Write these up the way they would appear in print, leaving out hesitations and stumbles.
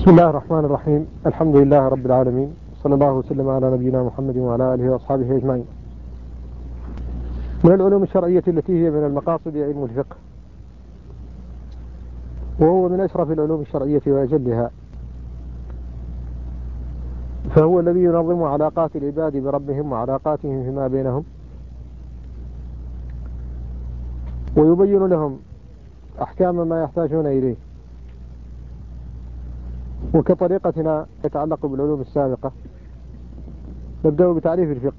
بسم الله الرحمن الرحيم. الحمد لله رب العالمين، صلى الله وسلم على نبينا محمد وعلى آله وأصحابه أجمعين. من العلوم الشرعية التي هي من المقاصد علم الفقه، وهو من أشرف العلوم الشرعية وأجلها، فهو الذي ينظم علاقات العباد بربهم وعلاقاتهم فيما بينهم، ويبين لهم أحكام ما يحتاجون إليه. وكطريقتنا يتعلق بالعلوم السابقة، نبدأ بتعريف الفقه.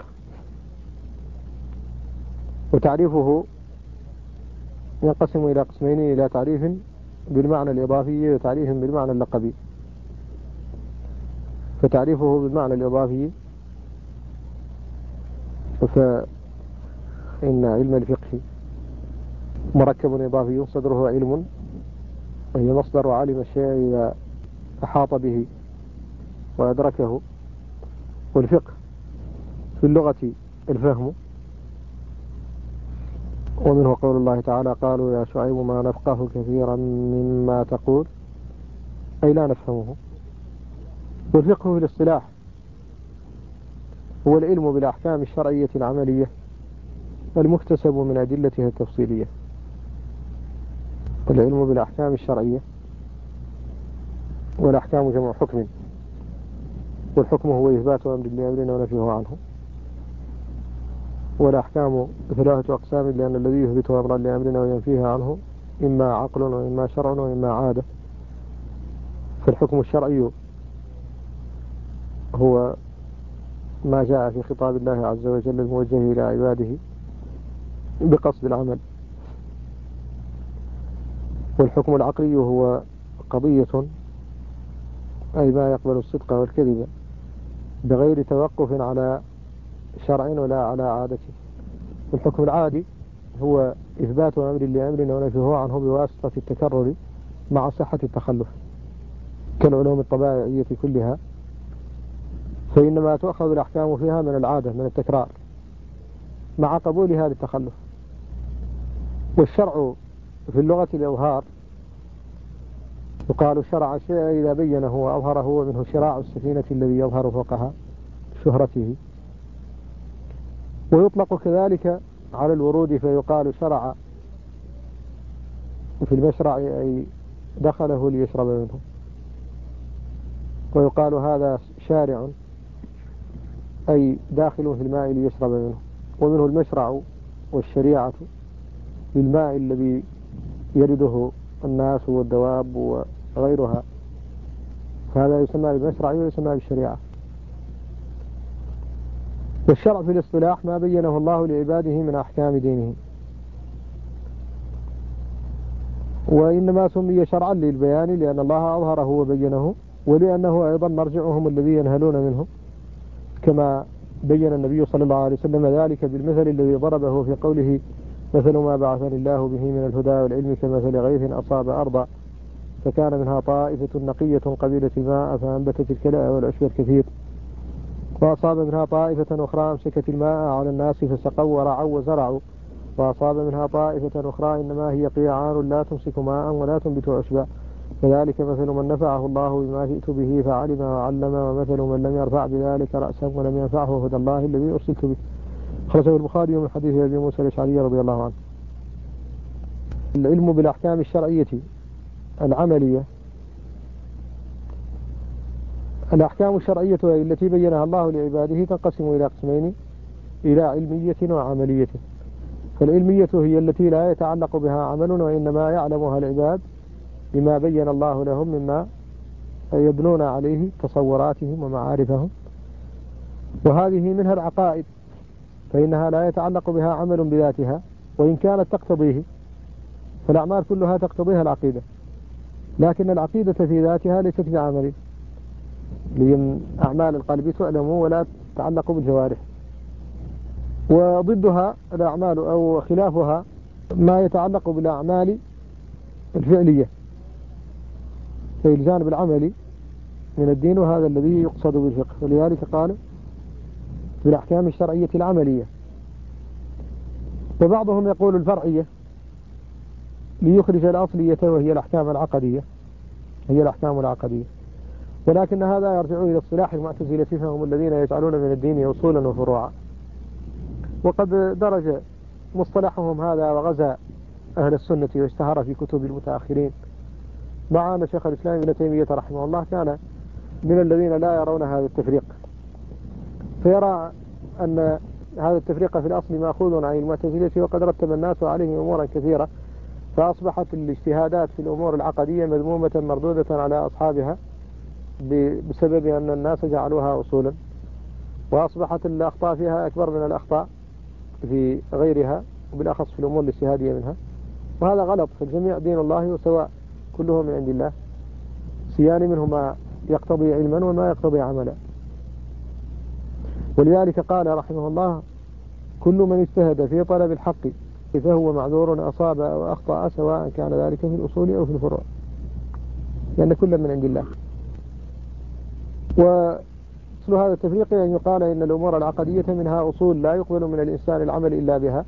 وتعريفه ينقسم إلى قسمين: إلى تعريف بالمعنى الإضافي وتعريف بالمعنى اللقبي. فتعريفه بالمعنى الإضافي: فإن علم الفقه مركب إضافي صدره علم، وهي مصدر علم الشيء إذا أحاط به وأدركه. والفقه في اللغة الفهم، ومنه قول الله تعالى: قالوا يا شعيب ما نفقه كثيرا مما تقول، أي لا نفهمه. والفقه في الاصطلاح هو العلم بالأحكام الشرعية العملية المكتسب من أدلتها التفصيلية. العلم بالأحكام الشرعية، والأحكام جمع حكم، والحكم هو إثبات أمر لأمرنا ونفيه عنه. والأحكام ثلاثة أقسام، لأن الذي يثبت أمرا لأمرنا وينفيه عنه إما عقل وإما شرع وإما عادة. فالحكم الشرعي هو ما جاء في خطاب الله عز وجل الموجه إلى عباده بقصد العمل. والحكم العقلي هو قضية، أي ما يقبل الصدق والكذب بغير توقف على شرع ولا على عادة. والحكم العادي هو إثبات أمر لأمر ونفيه عنه بواسطة التكرر مع صحة التخلف، كالعلوم الطبيعية كلها، فإنما تؤخذ الأحكام فيها من العادة، من التكرار، مع قبولها للتخلف. والشرع في اللغة الإظهار، يقال شرع الشيء إذا بينه وأظهره، ومنه شراع السفينة الذي يظهر فوقها شهرته. ويطلق كذلك على الورود، فيقال شرع في المشرع، أي دخله ليشرب منه. ويقال هذا شارع، أي داخل في الماء ليشرب منه. ومنه المشرع والشريعة للماء الذي يرده الناس والدواب وغيرها، فهذا يسمى بالمشرع ويسمى بالشريعة. والشرع في الاصطلاح ما بينه الله لعباده من أحكام دينه، وإنما سمي شرعا للبيان لأن الله أظهره وبينه، ولأنه أيضا مرجعهم الذي ينهلون منه، كما بين النبي صلى الله عليه وسلم ذلك بالمثل الذي ضربه في قوله: مثل ما بعثني الله به من الهدى والعلم كمثل غيث أصاب أرضا فكان منها طائفة نقية قبيلت الماء فأنبتت الكلاء والعشب الكثير، وأصاب منها طائفة أخرى أمسكت الماء على الناس فسقوا ورعوا وزرعوا، وأصاب منها طائفة أخرى إنما هي قيعان لا تمسك ماء ولا تنبت عشبا، فذلك مثل من نفعه الله بما جئت به فعلم وعلم، ومثل من لم يرفع بذلك رأسا ولم ينفعه هدى الله الذي أرسلت به. خرجه البخاري من حديث أبي موسى الأشعري رضي الله عنه. العلم بالأحكام الشرعية العملية. الأحكام الشرعية التي بينها الله لعباده تنقسم إلى قسمين: إلى علمية وعملية. فالعلمية هي التي لا يتعلق بها عمل، وإنما يعلمها العباد بما بين الله لهم مما يبنون عليه تصوراتهم ومعارفهم. وهذه منها العقائد، فإنها لا يتعلق بها عمل بذاتها، وإن كانت تقتضيه، فالأعمال كلها تقتضيها العقيدة، لكن العقيدة في ذاتها ليست بعمل، لأن أعمال القلب تعلم ولا تتعلق بالجوارح. وضدها الأعمال أو خلافها ما يتعلق بالأعمال الفعلية، في الجانب العملي من الدين، وهذا الذي يقصد بالفقه. ولذلك قال بالأحكام الشرعية العملية. وبعضهم يقول الفرعية ليخرج الأصلية، وهي الأحكام العقدية، هي الأحكام العقدية. ولكن هذا يرجع إلى اصطلاح المعتزلة، فهم الذين يجعلون من الدين أصولا وفروعا، وقد درج مصطلحهم هذا وغزا أهل السنة واشتهر في كتب المتأخرين، مع أن شيخ الإسلام ابن تيمية رحمه الله كان من الذين لا يرون هذا التفريق، فيرى أن هذا التفريق في الأصل مأخوذ عن المعتزلة، وقد رتب الناس عليه أمورا كثيرة، فأصبحت الاجتهادات في الأمور العقدية مذمومة مردودة على أصحابها بسبب أن الناس جعلوها أصولا، وأصبحت الأخطاء فيها أكبر من الأخطاء في غيرها، وبالأخص في الأمور الاجتهادية منها، وهذا غلط. فالجميع دين الله وسواء، كله من عند الله، سيان منه ما يقتضي علما وما يقتضي عملا. ولذلك قال رحمه الله: كل من اجتهد في طلب الحق فهو معذور، أصاب أو أخطأ، سواء كان ذلك في الأصول أو في الفروع، لأن كل من عند الله. ومثل هذا التفريق أن يقال إن الأمور العقدية منها أصول لا يقبل من الإنسان العمل إلا بها،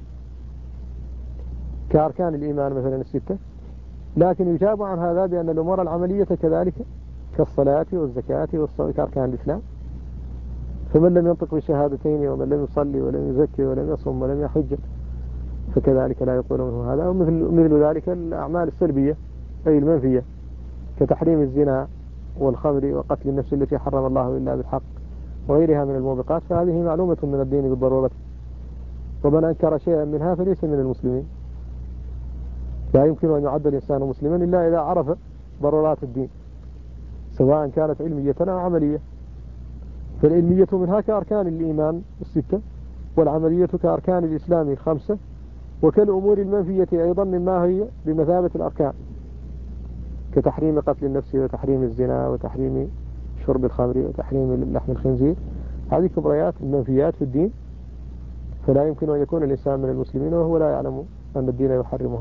كأركان الإيمان مثلا الستة، لكن يجاب عن هذا بأن الأمور العملية كذلك، كالصلاة والزكاة والصوم كأركان الإسلام، فمن لم ينطق بالشهادتين ومن لم يصلي ولم يزكي ولم يصم ولم يحج فكذلك لا يقبل منه هذا. ومثل ذلك الأعمال السلبية أي المنفية، كتحريم الزنا والخمر وقتل النفس التي حرم الله إلا بالحق وغيرها من الموبقات، فهذه معلومة من الدين بالضرورة، ومن أنكر شيئا منها فليس من المسلمين. لا يمكن أن يعد الإنسان مسلما إلا إذا عرف ضرورات الدين، سواء كانت علمية أو عملية. فالعلمية منها كأركان الإيمان الستة، والعملية كأركان الإسلام الخمسة، وكالأمور المنفية أيضا مما هي بمثابة الأركان، كتحريم قتل النفس وتحريم الزنا وتحريم شرب الخمر وتحريم لحم الخنزير. هذه كبريات المنفيات في الدين، فلا يمكن أن يكون الإنسان من المسلمين وهو لا يعلم أن الدين يحرمها.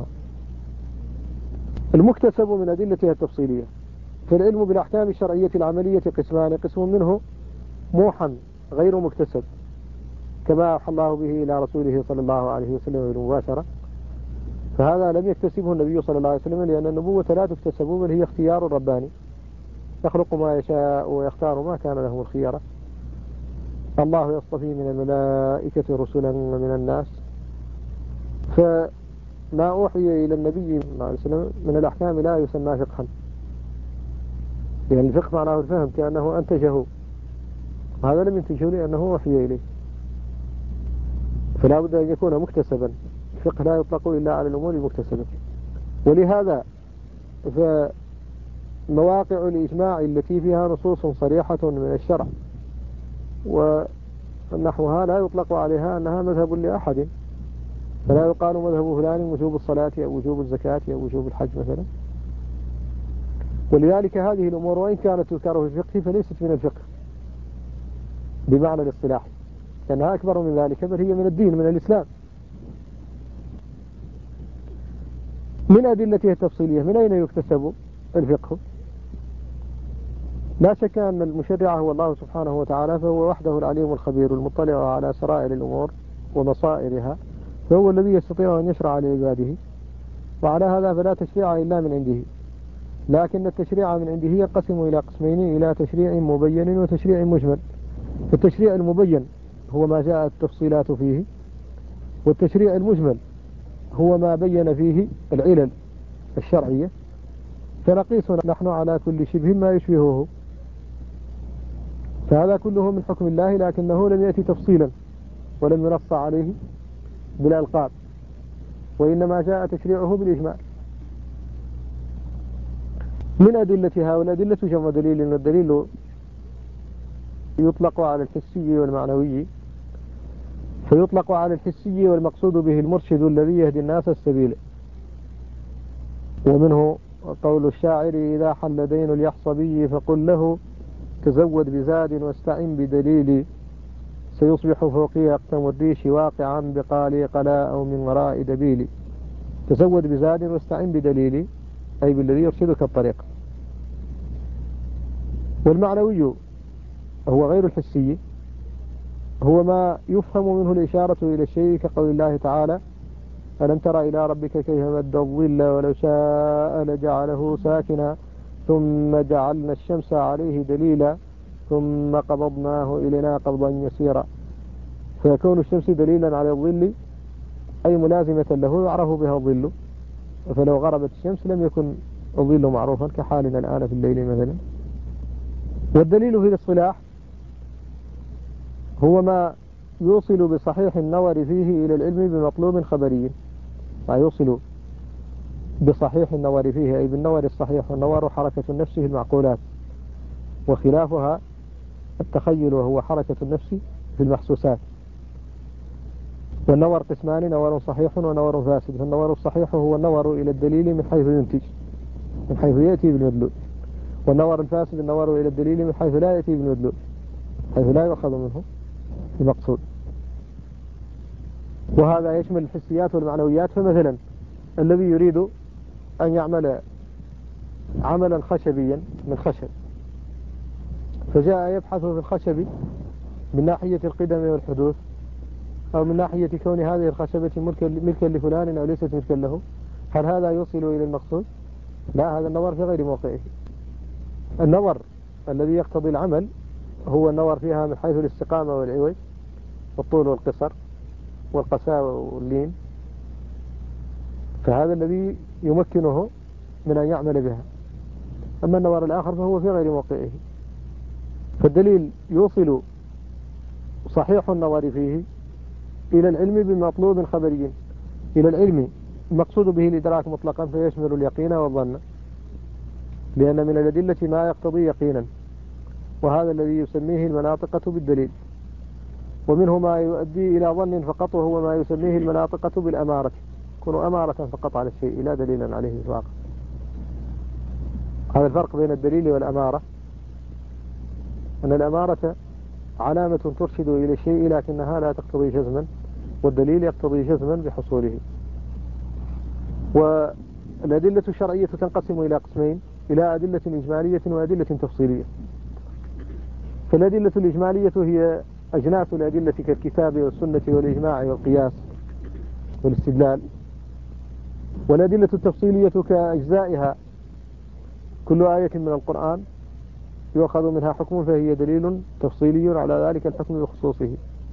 المكتسب من أدلتها التفصيلية. فالعلم بالأحكام الشرعية العملية قسمان: قسم منه موحى غير مكتسب، كما أوحى الله به إلى رسوله صلى الله عليه وسلم بالمباشرة، فهذا لم يكتسبه النبي صلى الله عليه وسلم، لأن النبوة لا تكتسب بل هي اختيار رباني، يخلق ما يشاء ويختار ما كان له الخيرة. الله يصطفي من الملائكة رسلا ومن الناس. فما أوحي إلى النبي صلى الله عليه وسلم من الأحكام لا يسمى فقها، يعني الفقه معناه الفهم، كأنه أنتجه، هذا لم ينتجه لأنه أوحي إليه، فلا بد أن يكون مكتسبا. الفقه لا يطلق إلا على الأمور المكتسبة. ولهذا فمواقع الإجماع التي فيها نصوص صريحة من الشرع ونحوها لا يطلق عليها أنها مذهب لأحد، فلا يقال مذهب فلان وجوب الصلاة أو وجوب الزكاة أو وجوب الحج مثلا. ولذلك هذه الأمور وإن كانت تذكر في الفقه فليست من الفقه بمعنى الاصطلاح، لأنها أكبر من ذلك، بل هي من الدين، من الإسلام. من أدلتها التفصيلية: من أين يكتسب الفقه؟ لا شك أن المشرع هو الله سبحانه وتعالى، فهو وحده العليم الخبير المطلع على سرائر الأمور ومصائرها، فهو الذي يستطيع أن يشرع لعباده، وعلى هذا فلا تشريع إلا من عنده. لكن التشريع من عنده ينقسم إلى قسمين: إلى تشريع مبين وتشريع مجمل. التشريع المبين هو ما جاءت التفصيلات فيه، والتشريع المجمل هو ما بين فيه العلل الشرعية، فنقيس نحن على كل شبه ما يشبهه، فهذا كله من حكم الله، لكنه لم يأتي تفصيلا ولم ينص عليه بالألقاب، وإنما جاء تشريعه بالإجمال. من أدلتها، والأدلة جمع دليل، إن الدليل يطلق على الحسي والمعنوي، فيطلق على الحسي والمقصود به المرشد الذي يهدي الناس السبيل. ومنه قول الشاعر: إذا حل دين اليحصبي فقل له تزود بزاد واستعن بدليل، سيصبح فوقي أقتم الريش واقعا بقالي قلاء أو من وراء دبيلي. تزود بزاد واستعن بدليل أي بالذي يرشدك الطريق. والمعنوي هو غير الحسي، هو ما يفهم منه الإشارة إلى الشيء، كقول الله تعالى: ألم تر إلى ربك كيف مد الظل ولو شاء لجعله ساكنا ثم جعلنا الشمس عليه دليلا ثم قبضناه إلينا قبضا يسيرا. فيكون الشمس دليلا على الظل أي ملازمة له يعرف بها الظل، فلو غربت الشمس لم يكن الظل معروفا كحالنا الآن في الليل مثلا. والدليل في الاصطلاح هو ما يوصل بصحيح النظر فيه إلى العلم بمطلوب خبري، ما يوصل بصحيح النظر فيه أي بالنظر الصحيح، والنظر حركة النفس في المعقولات، وخلافها التخيل وهو حركة النفس في المحسوسات. والنظر قسمان: نظر صحيح ونظر فاسد. فالنظر الصحيح هو النظر إلى الدليل من حيث ينتج، من حيث يأتي بالمدلول. والنظر الفاسد النظر إلى الدليل من حيث لا يأتي بالمدلول، حيث لا يؤخذ منه المقصود. وهذا يشمل الحسيات والمعنويات. فمثلا الذي يريد أن يعمل عملا خشبيا من خشب، فجاء يبحث في الخشب من ناحية القدم والحدوث، أو من ناحية كون هذه الخشبة ملكا لفلان أو ليست ملكا له، هل هذا يوصل إلى المقصود؟ لا، هذا النظر في غير موقعه. النظر الذي يقتضي العمل هو النظر فيها من حيث الاستقامة والعوج والطول والقصر والقساوة واللين، فهذا الذي يمكنه من أن يعمل بها. أما النظر الآخر فهو في غير موقعه. فالدليل يوصل صحيح النظر فيه إلى العلم بمطلوب خبري. إلى العلم المقصود به الإدراك مطلقا، فيشمل اليقين والظن، لأن من الأدلة ما يقتضي يقينا، وهذا الذي يسميه المناطقة بالدليل. ومنه ما يؤدي إلى ظن فقط، وهو ما يسميه المناطقة بالأمارة، يكون أمارة فقط على الشيء لا دليلا عليه في الواقع. هذا الفرق بين الدليل والأمارة، أن الأمارة علامة ترشد إلى الشيء لكنها لا تقتضي جزما، والدليل يقتضي جزما بحصوله. والأدلة الشرعية تنقسم إلى قسمين: إلى أدلة إجمالية وأدلة تفصيلية. فالأدلة الإجمالية هي أجناس الأدلة كالكتاب والسنة والإجماع والقياس والاستدلال. والأدلة التفصيلية كأجزائها: كل آية من القرآن يؤخذ منها حكم فهي دليل تفصيلي على ذلك الحكم بخصوصه.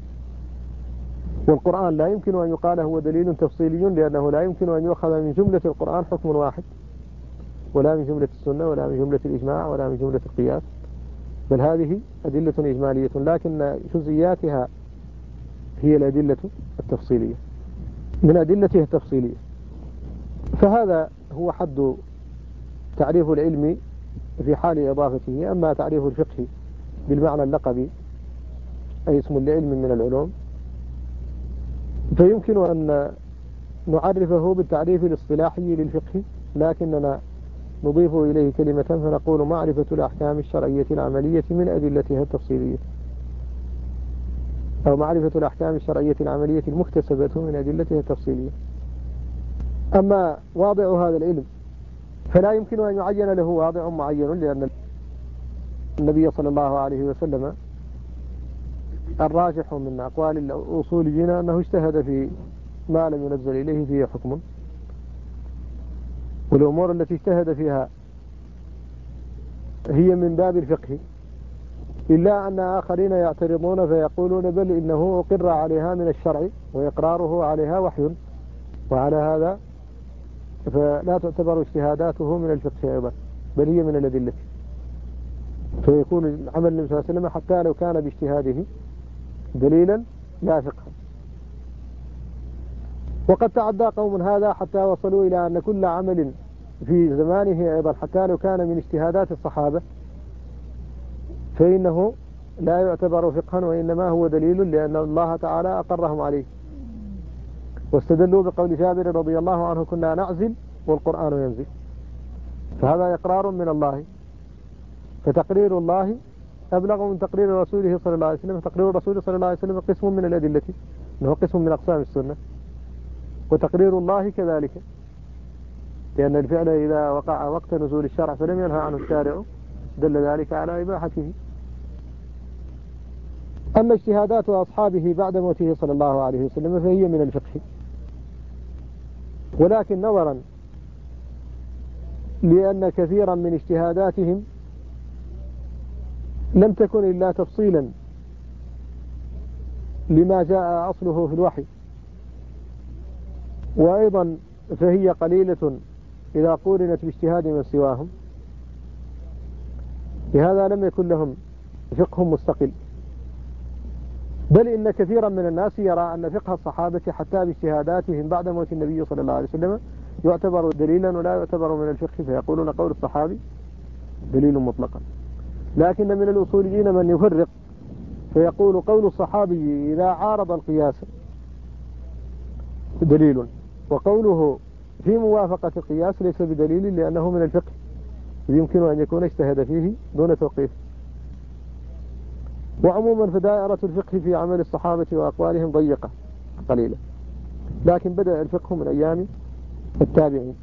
والقرآن لا يمكن أن يقال هو دليل تفصيلي، لأنه لا يمكن أن يؤخذ من جملة القرآن حكم واحد، ولا من جملة السنة، ولا من جملة الإجماع، ولا من جملة القياس، بل هذه أدلة إجمالية، لكن جزئياتها هي الأدلة التفصيلية من أدلته التفصيلية. فهذا هو حد تعريف العلم في حال إضافته. أما تعريف الفقه بالمعنى اللقبي أي اسم لعلم من العلوم، فيمكن أن نعرفه بالتعريف الاصطلاحي للفقه، لكننا نضيف إليه كلمة فنقول معرفة الأحكام الشرعية العملية من أدلتها التفصيلية، أو معرفة الأحكام الشرعية العملية المكتسبة من أدلتها التفصيلية. أما واضع هذا العلم فلا يمكن أن يعين له واضع معين، لأن النبي صلى الله عليه وسلم الراجح من أقوال الأصوليين أنه اجتهد في ما لم ينزل إليه فيه حكم، والأمور التي اجتهد فيها هي من باب الفقه، إلا أن آخرين يعترضون فيقولون بل إنه أقر عليها من الشرع وإقراره عليها وحي، وعلى هذا فلا تعتبر اجتهاداته من الفقه أيضا، بل هي من الأدلة. فيكون عمل النبي صلى الله عليه وسلم حتى لو كان باجتهاده دليلا لا فقها. وقد تعدى قوم هذا حتى وصلوا إلى أن كل عمل في زمانه أيضا حتى لو كان من اجتهادات الصحابة فإنه لا يعتبر فقها، وإنما هو دليل لأن الله تعالى أقرهم عليه. واستدلوا بقول جابر رضي الله عنه: كنا نعزل والقرآن ينزل. فهذا إقرار من الله، فتقرير الله أبلغ من تقرير رسوله صلى الله عليه وسلم. تقرير الرسول صلى الله عليه وسلم قسم من الأدلة، أنه قسم من أقسام السنة، وتقرير الله كذلك، لأن الفعل إذا وقع وقت نزول الشرع فلم ينهى عنه الشارع دل ذلك على إباحته. أما اجتهادات أصحابه بعد موته صلى الله عليه وسلم فهي من الفقه، ولكن نظرا لأن كثيرا من اجتهاداتهم لم تكن إلا تفصيلا لما جاء أصله في الوحي، وأيضا فهي قليلة إذا قورنت باجتهاد من سواهم، لهذا لم يكن لهم فقه مستقل. بل إن كثيرا من الناس يرى أن فقه الصحابة حتى باجتهاداتهم بعد موت النبي صلى الله عليه وسلم يعتبر دليلا ولا يعتبر من الفقه، فيقولون قول الصحابي دليل مطلقا. لكن من الأصوليين من يفرق فيقول قول الصحابي إذا عارض القياس دليل، وقوله في موافقة القياس ليس بدليل لأنه من الفقه يمكن أن يكون اجتهد فيه دون توقيف. وعموما فدائرة الفقه في عمل الصحابة وأقوالهم ضيقة قليلة، لكن بدأ الفقه من أيام التابعين،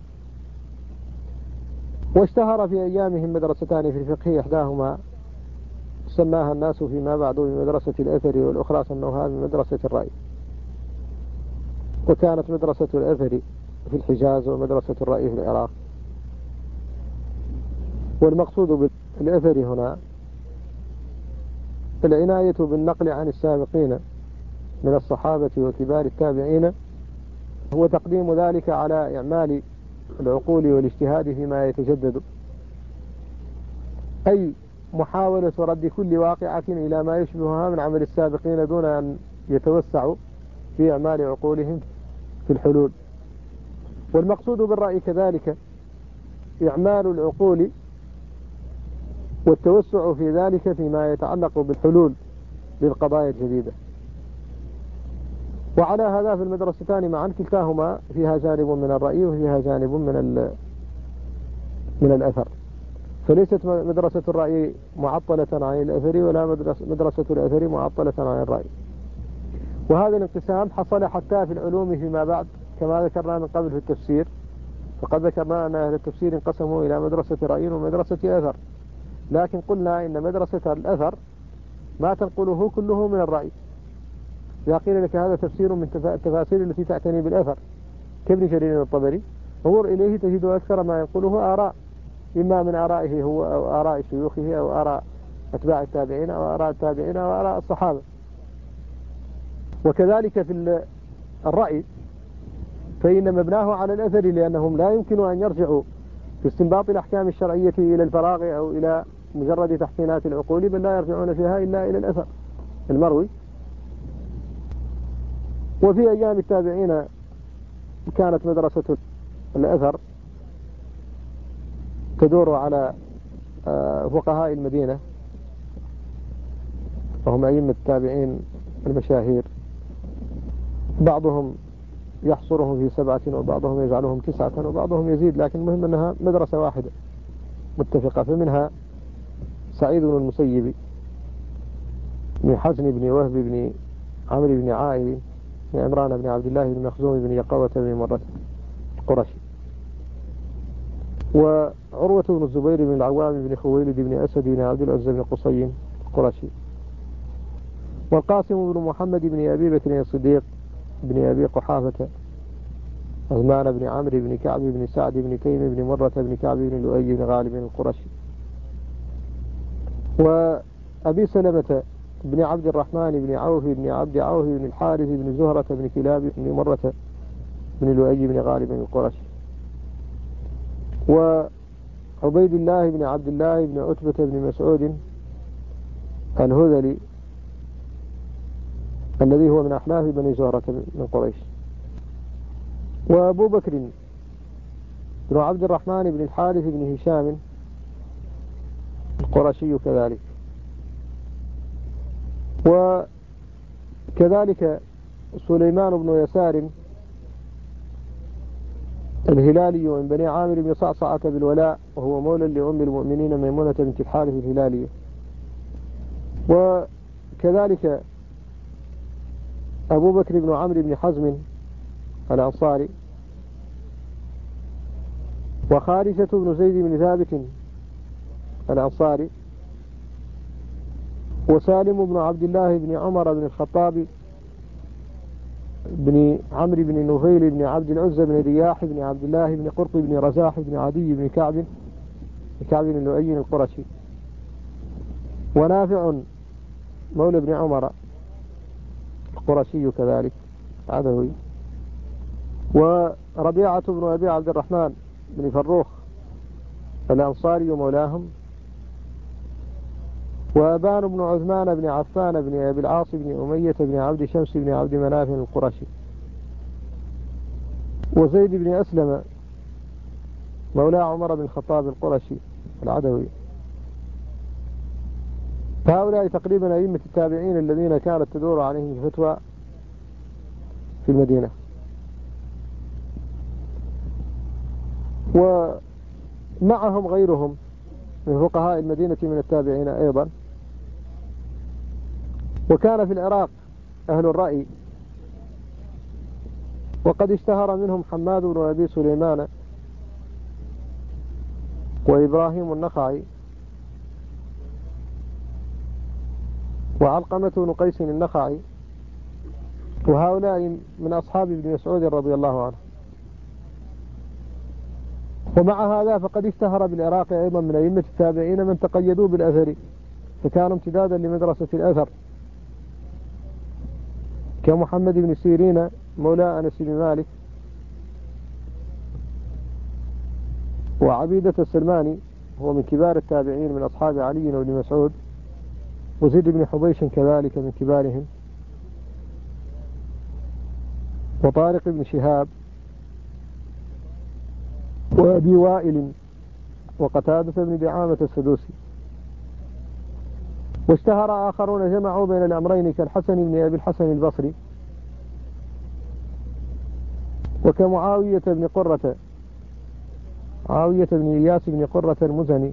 واشتهر في أيامهم مدرستان في الفقه، إحداهما سماها الناس فيما بعد بمدرسة الأثر، والأخرى سموها بمدرسة الرأي. وكانت مدرسة الأثر في الحجاز ومدرسة الرأي في العراق. والمقصود بالأثر هنا العناية بالنقل عن السابقين من الصحابة وكبار التابعين، هو تقديم ذلك على إعمال العقول والاجتهاد فيما يتجدد، أي محاولة رد كل واقعة إلى ما يشبهها من عمل السابقين دون أن يتوسعوا في إعمال عقولهم في الحلول. والمقصود بالرأي كذلك إعمال العقول والتوسع في ذلك فيما يتعلق بالحلول للقضايا الجديدة. وعلى هذا في المدرستان معا كلتاهما فيها جانب من الرأي وفيها جانب من الأثر، فليست مدرسة الرأي معطلة عن الأثر ولا مدرسة الأثر معطلة عن الرأي. وهذا الانقسام حصل حتى في العلوم فيما بعد، كما ذكرنا من قبل في التفسير، فقد ذكرنا أن أهل التفسير انقسموا إلى مدرسة رأي ومدرسة أثر، لكن قلنا إن مدرسة الأثر ما تنقله كله من الرأي. إذا قيل لك هذا تفسير من التفاسير التي تعتني بالأثر كابن جرير الطبري، انظر إليه تجد أكثر ما ينقله آراء، إما من آرائه هو أو آراء شيوخه أو آراء أتباع التابعين أو آراء التابعين أو آراء الصحابة. وكذلك في الرأي فإن مبناه على الأثر، لأنهم لا يمكن أن يرجعوا في استنباط الأحكام الشرعية إلى الفراغ أو إلى مجرد تحسينات العقول، بل لا يرجعون فيها إلا إلى الأثر المروي. وفي أيام التابعين كانت مدرسة الأثر تدور على فقهاء المدينة، وهم أئمة التابعين المشاهير، بعضهم يحصرهم في 7 وبعضهم يجعلهم 9 وبعضهم يزيد، لكن المهم أنها مدرسة واحدة متفقة. فمنها سعيد بن المسيب بن حزن بن وهب بن عمرو بن عائل بن عمران بن عبد الله بن مخزوم بن يقظة بن مرة القرشي، وعروة بن الزبير بن العوام بن خويلد بن أسد بن عبد العزى بن قصي القرشي، والقاسم بن محمد بن أبي بكر الصديق بن أبي قحافة عثمان بن عمرو بن كعب بن سعد بن تيم بن مرة بن كعب بن لؤي بن غالب القرشي، وأبي سلمة بن عبد الرحمن بن عوف بن عبد عوف بن الحارث بن زهرة بن كلاب بن مرة بن لؤي بن غالب القرشي، وعبيد الله بن عبد الله بن عتبة بن مسعود الهذلي الذي هو من أحلاف بني زهرة من قريش، وأبو بكر بن عبد الرحمن بن الحارث بن هشام القرشي كذلك، وكذلك سليمان بن يسار الهلالي من بني عامر بن صعصعة بالولاء، وهو مولى لأم المؤمنين ميمونة بنت الحارث الهلالية، وكذلك أبو بكر بن عمرو بن حزم الأنصاري، وخارجة بن زيد بن ثابت الأنصاري، وسالم بن عبد الله بن عمر بن الخطاب بن عمرو بن نفيل بن عبد العزى بن رياح بن عبد الله بن قرط بن رزاح بن عدي بن كعب اللؤي القرشي. ونافع مولى بن عمر القرشي كذلك عدوي. وربيعة بن أبي عبد الرحمن بن فروخ الأنصاري مولاهم. وأبان بن عثمان بن عفان بن أبي العاص بن أمية بن عبد شمس بن عبد مناف القرشي. وزيد بن أسلم مولى عمر بن الخطاب القرشي العدوي. فهؤلاء تقريبا أئمة التابعين الذين كانت تدور عليهم الفتوى في المدينة. ومعهم غيرهم من فقهاء المدينة من التابعين أيضا. وكان في العراق أهل الرأي، وقد اشتهر منهم حماد بن أبي سليمان وإبراهيم النخعي وعلقمة بن قيس النخعي، وهؤلاء من أصحاب ابن مسعود رضي الله عنه. ومع هذا فقد اشتهر بالعراق أيضا من أئمة التابعين من تقيدوا بالأثر، فكانوا امتدادا لمدرسة الأثر، كمحمد بن سيرين مولى أنس بن مالك، وعبيدة السلماني هو من كبار التابعين من أصحاب علي وابن مسعود، وزيد بن حبيش كذلك من كبارهم، وطارق بن شهاب وأبي وائل وقتادة بن دعامة السدوسي. واشتهر آخرون جمعوا بين الأمرين كالحسن بن أبي الحسن البصري، وكمعاوية بن قرة، معاوية بن إياس بن قرة المزني،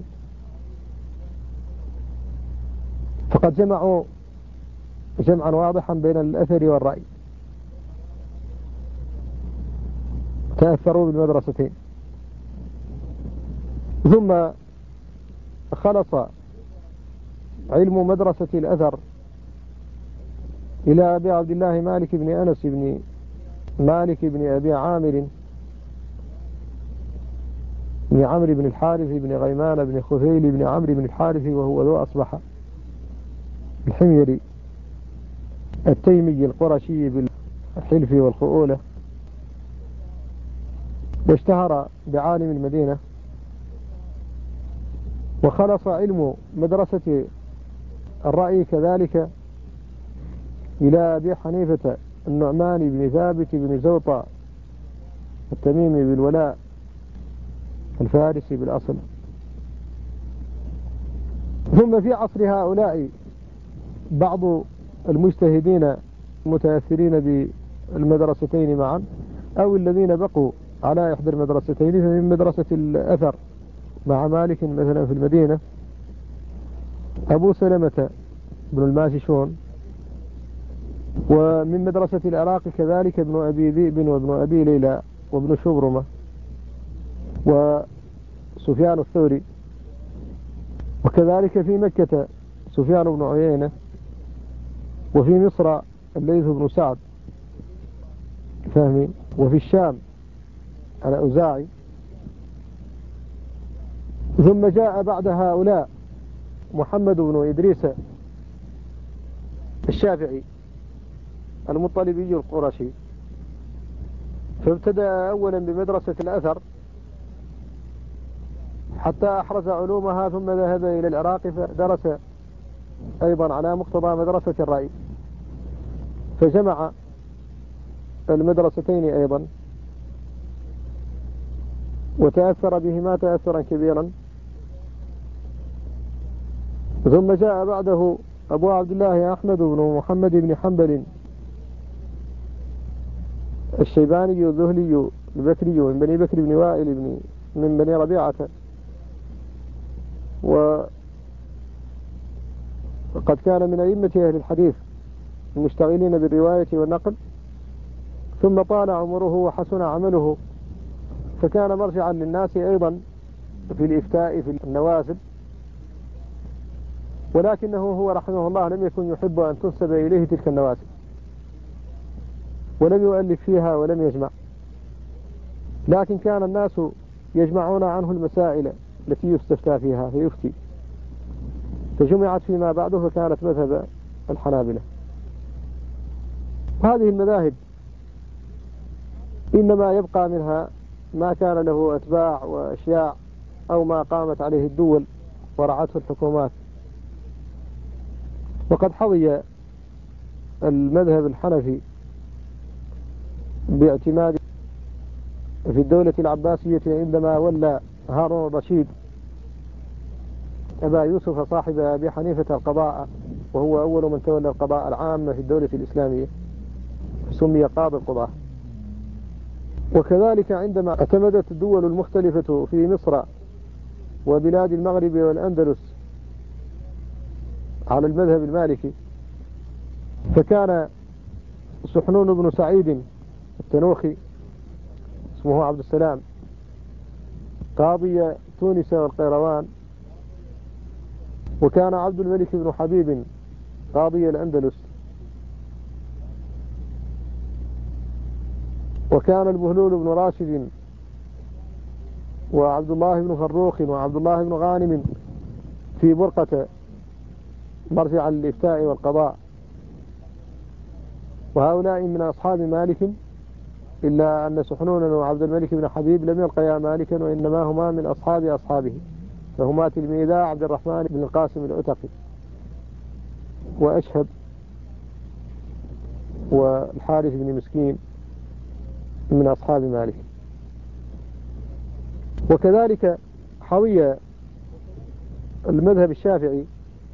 فقد جمعوا جمعا واضحا بين الأثر والرأي، تأثروا بالمدرستين. ثم خلص علم مدرسة الأثر إلى أبي عبد الله مالك بن أنس بن مالك بن أبي عامر بن عمرو بن الحارث بن غيمان بن خثيل بن عمرو بن الحارث، وهو ذو أصبح الحميري التيمي القرشي بالحلف والخؤولة، واشتهر بعالم المدينة. وخلص علم مدرسة الرأي كذلك إلى أبي حنيفة النعمان بن ثابت بن زوطة التميمي بالولاء الفارسي بالأصل. ثم في عصر هؤلاء بعض المجتهدين المتأثرين بالمدرستين معا، أو الذين بقوا على إحدى المدرستين، فمن مدرسة الأثر مع مالك مثلا في المدينة أبو سلمة بن الماجشون، ومن مدرسة العراق كذلك ابن أبي ذئب وابن أبي ليلى وابن شبرمة وسفيان الثوري، وكذلك في مكة سفيان بن عيينة، وفي مصر الليث بن سعد فهمي، وفي الشام الأوزاعي. ثم جاء بعد هؤلاء محمد بن إدريس الشافعي المطلبي القرشي، فابتدأ أولا بمدرسة الأثر حتى أحرز علومها، ثم ذهب إلى العراق فدرس أيضا على مقتضى مدرسة الرأي، فجمع المدرستين أيضا وتأثر بهما تأثرا كبيرا. ثم جاء بعده أبو عبد الله أحمد بن محمد بن حنبل الشيباني الذهلي البكري من بني بكر بن وائل من بني ربيعة، وقد كان من أئمة أهل الحديث المشتغلين بالرواية والنقل. ثم طال عمره وحسن عمله، فكان مرجعا للناس أيضا في الإفتاء في النوازل، ولكنه هو رحمه الله لم يكن يحب أن تنسب إليه تلك النوازل، ولم يؤلف فيها ولم يجمع، لكن كان الناس يجمعون عنه المسائل التي يستفتى فيها فيفتي، فجمعت فيما بعده فكانت مذهب الحنابلة. هذه المذاهب إنما يبقى منها ما كان له أتباع وأشياع أو ما قامت عليه الدول ورعته الحكومات. وقد حظي المذهب الحنفي باعتماد في الدولة العباسية عندما ولى هارون الرشيد أبا يوسف صاحب أبي حنيفة القضاء، وهو أول من تولى القضاء العام في الدولة الإسلامية، سمي قاضي القضاة. وكذلك عندما اعتمدت الدول المختلفة في مصر وبلاد المغرب والأندلس على المذهب المالكي، فكان سحنون بن سعيد التنوخي اسمه عبد السلام قاضي تونس والقيروان، وكان عبد الملك بن حبيب قاضي الأندلس، وكان البهلول بن راشد وعبد الله بن فروخ وعبد الله بن غانم في برقة مرجع للإفتاء والقضاء، وهؤلاء من أصحاب مالك، إلا أن سحنون وعبد الملك بن حبيب لم يلقيا مالكا، وإنما هما من أصحابه، فهما تلميذا عبد الرحمن بن القاسم العتقي وأشهب والحارث بن مسكين من أصحاب مالك. وكذلك حوي المذهب الشافعي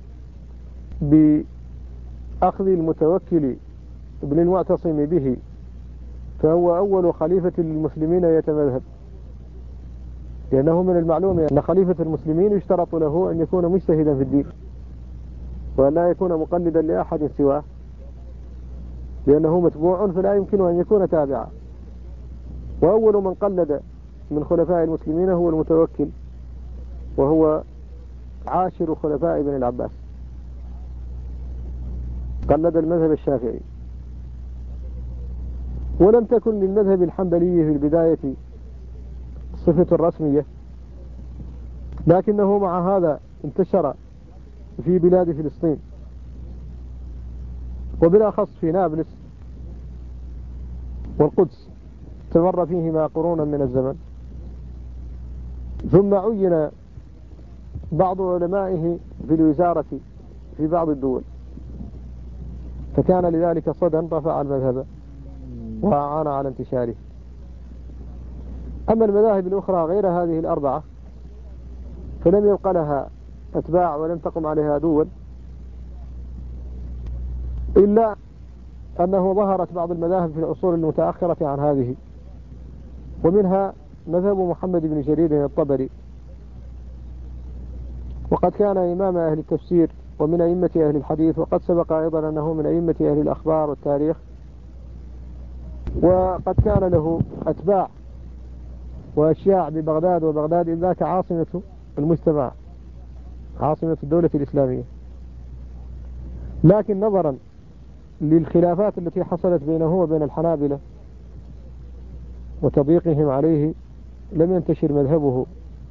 بأخذ المتوكل ابن المعتصم به، فهو أول خليفة للمسلمين يتمذهب، لأنه من المعلوم أن خليفة المسلمين يشترط له أن يكون مجتهدا في الدين وأن لا يكون مقلدا لأحد سواه، لأنه متبوع فلا يمكن أن يكون تابعا. وأول من قلد من خلفاء المسلمين هو المتوكل، وهو عاشر خلفاء بن العباس، قلد المذهب الشافعي. ولم تكن للمذهب الحنبلي في البداية صفة رسمية، لكنه مع هذا انتشر في بلاد فلسطين، وبالأخص في نابلس والقدس، استمر فيهما قرونا من الزمن. ثم عين بعض علمائه في الوزارة في بعض الدول، فكان لذلك صدى رفع المذهب وأعان على انتشاره. أما المذاهب الأخرى غير هذه الأربعة فلم يبق لها أتباع ولم تقم عليها دول، إلا أنه ظهرت بعض المذاهب في العصور المتأخرة عن هذه، ومنها مذهب محمد بن جرير الطبري، وقد كان إمام أهل التفسير ومن أئمة أهل الحديث، وقد سبق أيضا أنه من أئمة أهل الأخبار والتاريخ، وقد كان له أتباع وأشياع ببغداد، وبغداد إذ ذاك عاصمة المجتمع، عاصمة الدولة الإسلامية. لكن نظرا للخلافات التي حصلت بينه وبين الحنابلة وتضييقهم عليه لم ينتشر مذهبه،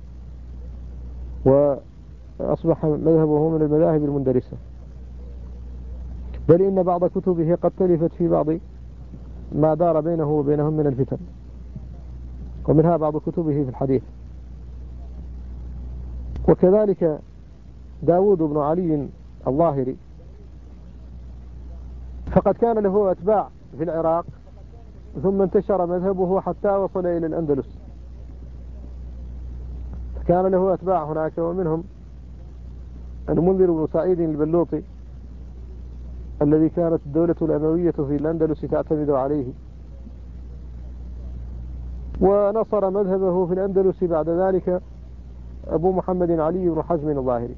وأصبح مذهبه من المذاهب المندرسة، بل إن بعض كتبه قد تلفت في بعض ما دار بينه وبينهم من الفتن، ومنها بعض كتبه في الحديث. وكذلك داود بن علي الظاهري، فقد كان له أتباع في العراق، ثم انتشر مذهبه حتى وصل إلى الأندلس، كان له أتباع هناك، ومنهم المنذر بن سعيد البلوطي الذي كانت الدولة الأموية في الأندلس تعتمد عليه، ونصر مذهبه في الأندلس بعد ذلك أبو محمد علي بن حزم الظاهري.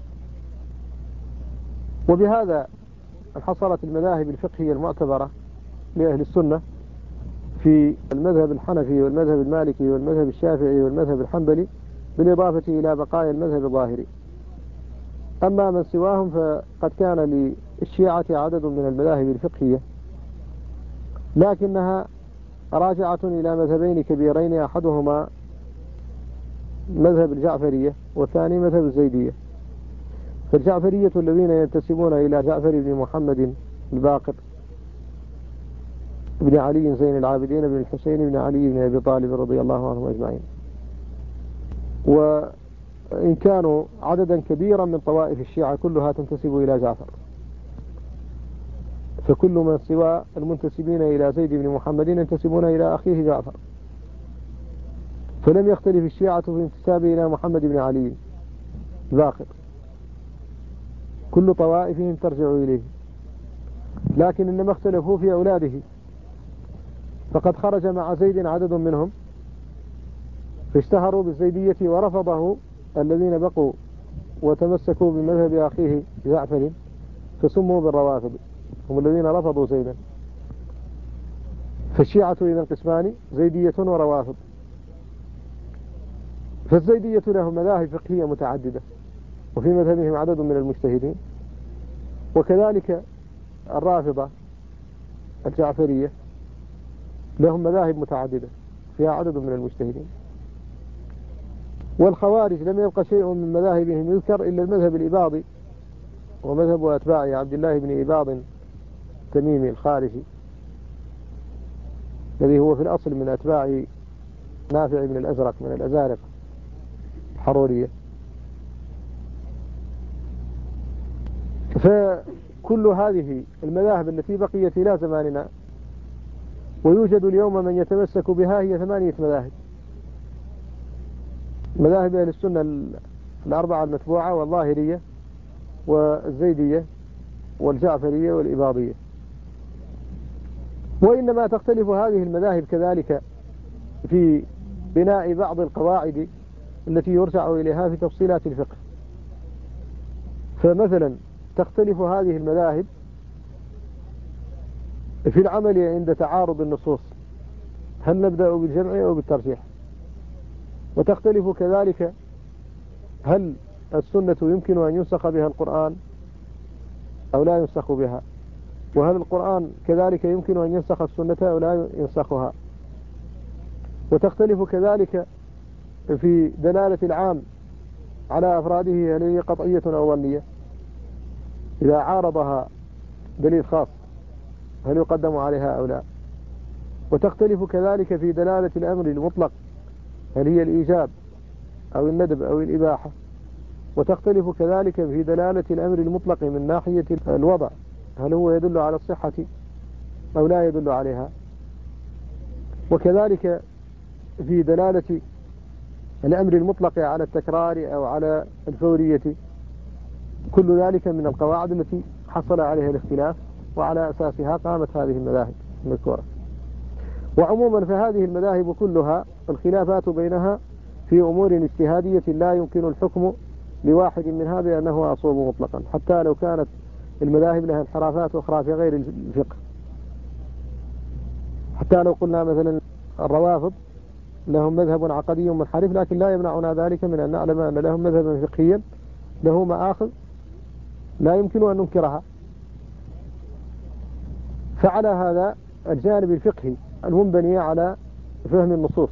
وبهذا انحصرت المذاهب الفقهية المعتبرة لأهل السنة في المذهب الحنفي والمذهب المالكي والمذهب الشافعي والمذهب الحنبلي، بالإضافة إلى بقايا المذهب الظاهري. أما من سواهم فقد كان للشيعة عدد من المذاهب الفقهية، لكنها راجعة إلى مذهبين كبيرين، أحدهما مذهب الجعفرية والثاني مذهب الزيدية. فالجعفرية الذين ينتسبون إلى جعفر بن محمد الباقر بن علي زين العابدين بن الحسين بن علي بن أبي طالب رضي الله عنهم أجمعين، وإن كانوا عددا كبيرا من طوائف الشيعة كلها تنتسب إلى جعفر، فكل من سوى المنتسبين إلى زيد بن محمد ينتسبون إلى أخيه جعفر، فلم يختلف الشيعة في انتسابه إلى محمد بن علي الباقر، كل طوائفهم ترجع إليه، لكن إنما اختلفوا في أولاده، فقد خرج مع زيد عدد منهم فاشتهروا بالزيدية ورفضه الذين بقوا وتمسكوا بمذهب أخيه جعفر فسموا بالروافض، هم الذين رفضوا زيدا. فالشيعة إذن قسمان، زيدية وروافض. فالزيدية لهم مذاهب فقهية متعددة، وفي مذهبهم عدد من المجتهدين، وكذلك الرافضة الجعفرية لهم مذاهب متعددة فيها عدد من المجتهدين. والخوارج لم يبقى شيء من مذاهبهم يذكر إلا المذهب الإباضي، ومذهب أتباع عبد الله بن إباض تميمي الخارجي الذي هو في الأصل من أتباع نافع بن الأزرق من الأزارق الحرورية. فكل هذه المذاهب التي بقيت إلى زماننا ويوجد اليوم من يتمسك بها هي 8 مذاهب، مذاهب أهل السنة الأربعة المتبوعة والظاهرية والزيدية والجعفرية والإباضية. وإنما تختلف هذه المذاهب كذلك في بناء بعض القواعد التي يرجع إليها في تفصيلات الفقه. فمثلا تختلف هذه المذاهب في العمل عند تعارض النصوص، هل نبدأ بالجمع أو بالترجيح، وتختلف كذلك هل السنة يمكن أن ينسخ بها القرآن أو لا ينسخ بها، وهل القرآن كذلك يمكن أن ينسخ السنة أو لا ينسخها. وتختلف كذلك في دلالة العام على أفراده، هل هي قطعية أو ظنية، إذا عارضها دليل خاص هل يقدم عليها أو لا. وتختلف كذلك في دلالة الأمر المطلق، هل هي الإيجاب أو الندب أو الإباحة. وتختلف كذلك في دلالة الأمر المطلق من ناحية الوضع، هل هو يدل على الصحة أو لا يدل عليها. وكذلك في دلالة الأمر المطلق على التكرار أو على الفورية. كل ذلك من القواعد التي حصل عليها الاختلاف، وعلى أساسها قامت هذه المذاهب المذكورة. وعموما فهذه المذاهب كلها الخلافات بينها في أمور اجتهادية لا يمكن الحكم لواحد منها بأنه أصوب مطلقا، حتى لو كانت المذاهب لها انحرافات أخرى في غير الفقه. حتى لو قلنا مثلا الروافض لهم مذهب عقدي منحرف، لكن لا يمنعنا ذلك من أن نعلم أن لهم مذهبا فقهيا له مآخذ لا يمكن أن ننكرها. فعلى هذا الجانب الفقهي المنبني على فهم النصوص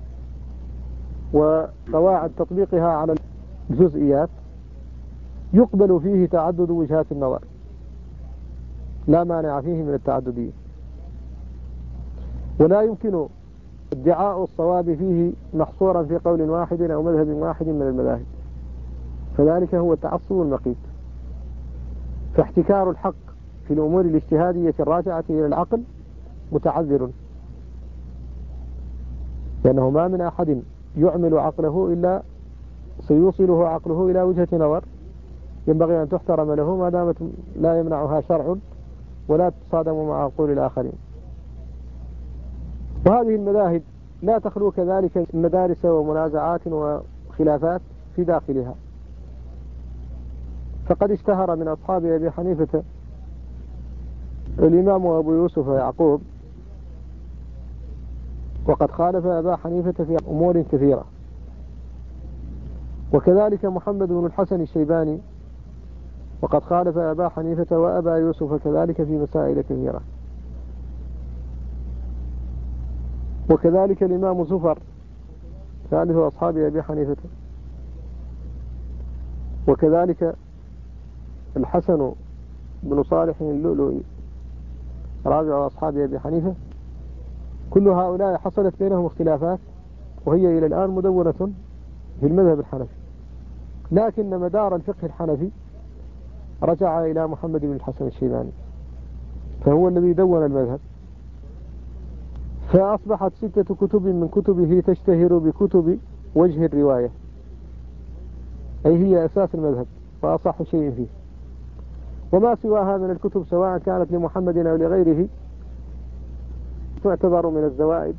وقواعد تطبيقها على الجزئيات يقبل فيه تعدد وجهات النظر، لا مانع فيه من التعددية، ولا يمكن ادعاء الصواب فيه محصورا في قول واحد أو مذهب واحد من المذاهب، فذلك هو التعصب المقيت. فاحتكار الحق في الأمور الاجتهادية الراجعة إلى العقل متعذر، لأنه ما من أحد يعمل عقله إلا سيوصله عقله إلى وجهة نظر ينبغي أن تحترم له، ما دامت لا يمنعها شرع ولا تصادم مع عقول الآخرين. وهذه المذاهب لا تخلو كذلك مدارس ومنازعات وخلافات في داخلها. فقد اشتهر من أصحاب أبي حنيفة الإمام أبو يوسف يعقوب، وقد خالف أبا حنيفة في أمور كثيرة، وكذلك محمد بن الحسن الشيباني وقد خالف أبا حنيفة وأبا يوسف كذلك في مسائل كثيرة. وكذلك الإمام زفر ثالث أصحاب أبي حنيفة، وكذلك الحسن بن صالح اللؤلؤي رابع أصحاب أبي حنيفة. كل هؤلاء حصلت بينهم اختلافات، وهي إلى الآن مدونة في المذهب الحنفي، لكن مدار الفقه الحنفي رجع إلى محمد بن الحسن الشيباني، فهو الذي دون المذهب. فأصبحت 6 كتب من كتبه تشتهر بكتب وجه الرواية، أي هي أساس المذهب وأصح شيء فيه. وما سواها من الكتب سواء كانت لمحمد أو لغيره تعتبر من الزوائد.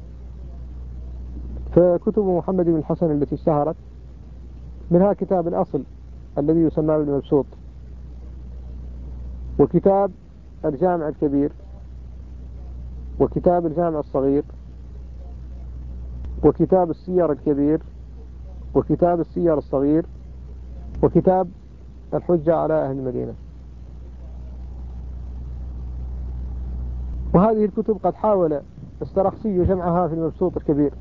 فكتب محمد بن الحسن التي اشتهرت منها كتاب الأصل الذي يسمى بالمبسوط، وكتاب الجامع الكبير، وكتاب الجامع الصغير، وكتاب السير الكبير، وكتاب السير الصغير، وكتاب الحجة على أهل المدينة. وهذه الكتب قد حاول السرخسي جمعها في المبسوط الكبير،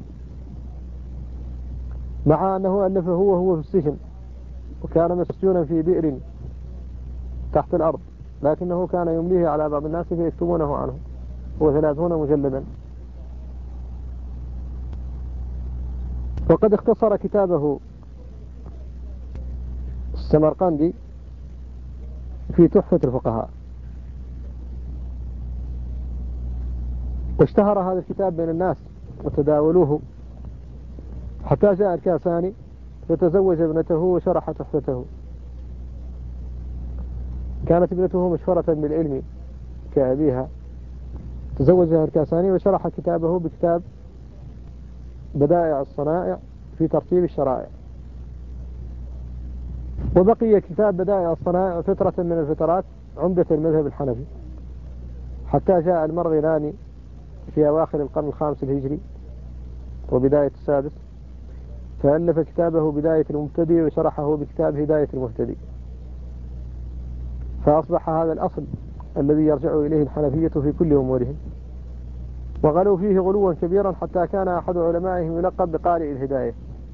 مع أنه ألفه هو في السجن، وكان مسجونا في بئر تحت الأرض، لكنه كان يمليه على بعض الناس فيكتبونه عنه. هو 30 مجلدا. وقد اختصر كتابه السمرقندي في تحفة الفقهاء، واشتهر هذا الكتاب بين الناس وتداولوه، حتى جاء الكاساني فتزوج ابنته وشرح تحفته. كانت ابنته مشهورة بالعلم كأبيها، تزوجها الكاساني وشرح كتابه بكتاب بدائع الصنائع في ترتيب الشرائع. وبقي كتاب بدائع الصنائع فترة من الفترات عمدة المذهب الحنفي، حتى جاء المرغناني في أواخر القرن الخامس الهجري وبداية السادس، فألف كتابه بداية المبتدئ وشرحه بكتاب هداية المهتدي. فأصبح هذا الأصل الذي يرجع إليه الحنفية في كل أمورهم، وغلوا فيه غلوا كبيرا حتى كان أحد علمائهم يلقب بقارئ الهداية،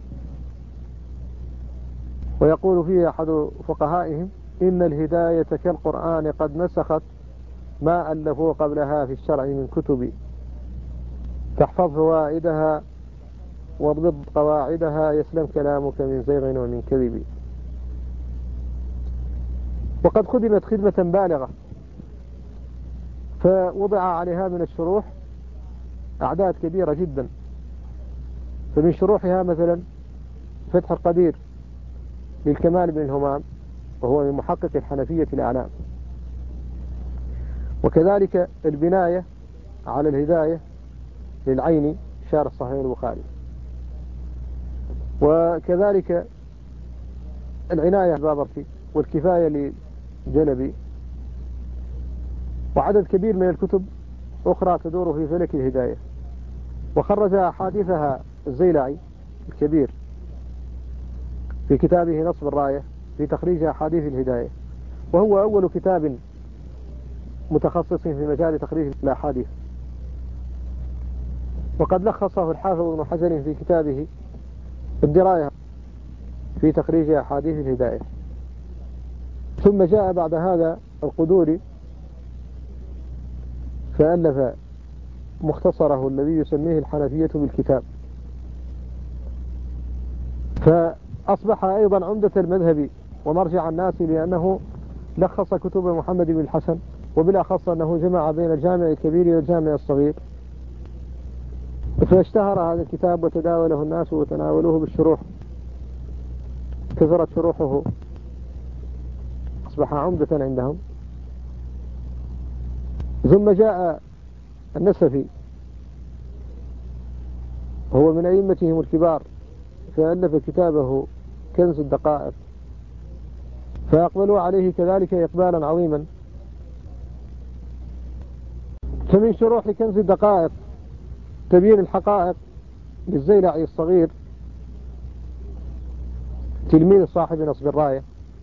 ويقول فيه أحد فقهائهم: إن الهداية كالقرآن قد نسخت ما ألفوا قبلها في الشرع من كتب، تحفظ فوائدها واضبط قواعدها يسلم كلامك من زيغ ومن كذب. وقد خدمت خدمة بالغة، فوضع عليها من الشروح أعداد كبيرة جدا. فمن شروحها مثلا فتح القدير للكمال بن الهمام، وهو من محقق الحنفية الأعلام، وكذلك البناية على الهداية للعيني شارح صحيح البخاري، وكذلك العناية البابرتي، والكفاية لجلبي، وعدد كبير من الكتب أخرى تدور في فلك الهداية. وخرج أحاديثها الزيلعي الكبير في كتابه نصب الراية في تخريج أحاديث الهداية، وهو أول كتاب متخصص في مجال تخريج الأحاديث. وقد لخصه الحافظ ابن حجر في كتابه الدراية في تخريج أحاديث الهداية. ثم جاء بعد هذا القدوري فألف مختصره الذي يسميه الحنفية بالكتاب، فأصبح أيضا عمدة المذهب ومرجع الناس، لأنه لخص كتب محمد بن الحسن، وبالأخص أنه جمع بين الجامع الكبير والجامع الصغير، فاشتهر هذا الكتاب وتداوله الناس وتناولوه بالشروح، كثرت شروحه، أصبح عمدة عندهم. ثم جاء النسفي، هو من أئمتهم الكبار، فألف كتابه كنز الدقائق، فأقبلوا عليه كذلك إقبالا عظيما. فمن شروح كنز الدقائق تبيين الحقائق للزيلعي الصغير تلميذ صاحب نصب الراية،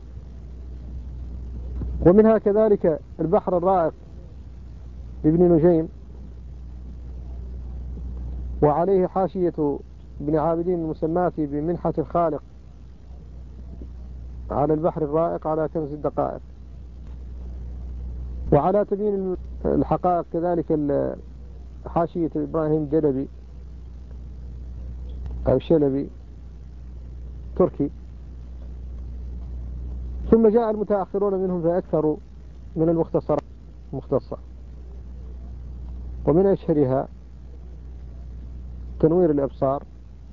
ومنها كذلك البحر الرائق لابن نجيم، وعليه حاشية ابن عابدين المسماة بمنحة الخالق على البحر الرائق على كنز الدقائق. وعلى تبيين الحقائق كذلك حاشية إبراهيم الجلبي أو الشلبي تركي. ثم جاء المتأخرون منهم فأكثروا من المختصرات مختصة، ومن أشهرها تنوير الأبصار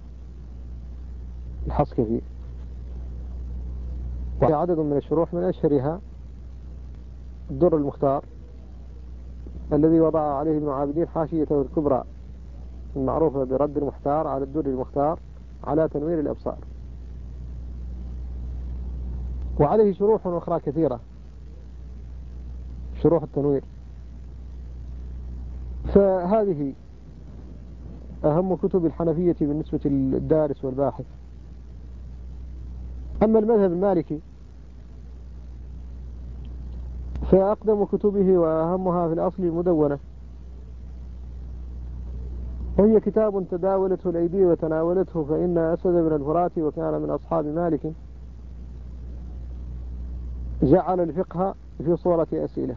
الحصكفي، وعدد من الشروح من أشهرها الدر المختار الذي وضع عليه ابن عابدين حاشيته الكبرى المعروفة برد المختار على الدر المختار على تنوير الأبصار. وعليه شروح أخرى كثيرة، شروح التنوير. فهذه أهم كتب الحنفية بالنسبة للدارس والباحث. أما المذهب المالكي فأقدم كتبه وأهمها في الأصل المدونة، وهي كتاب تداولته الأيدي وتناولته، فإن أسد بن الفرات وكان من أصحاب مالك جعل الفقه في صورة أسئلة،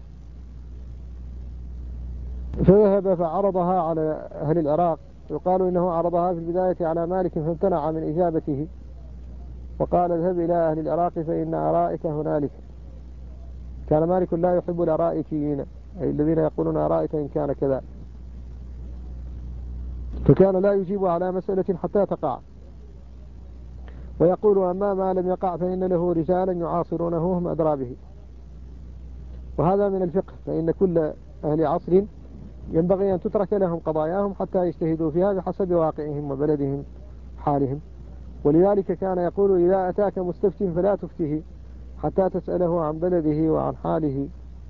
فذهب فعرضها على أهل العراق. يقال إنه عرضها في البداية على مالك فامتنع من إجابته، وقال اذهب إلى أهل العراق فإن أرائك هنالك. كان مالك لا يحب الأرائكيين، أي الذين يقولون أرائك إن كان كذا، فكان لا يجيب على مسألة حتى تقع، ويقول أما ما لم يقع فإن له رجالا يعاصرونه هم أدرى به. وهذا من الفقه، فإن كل أهل عصر ينبغي أن تترك لهم قضاياهم حتى يجتهدوا فيها بحسب واقعهم وبلدهم حالهم. ولذلك كان يقول إذا أتاك مستفت فلا تفته حتى تسأله عن بلده وعن حاله،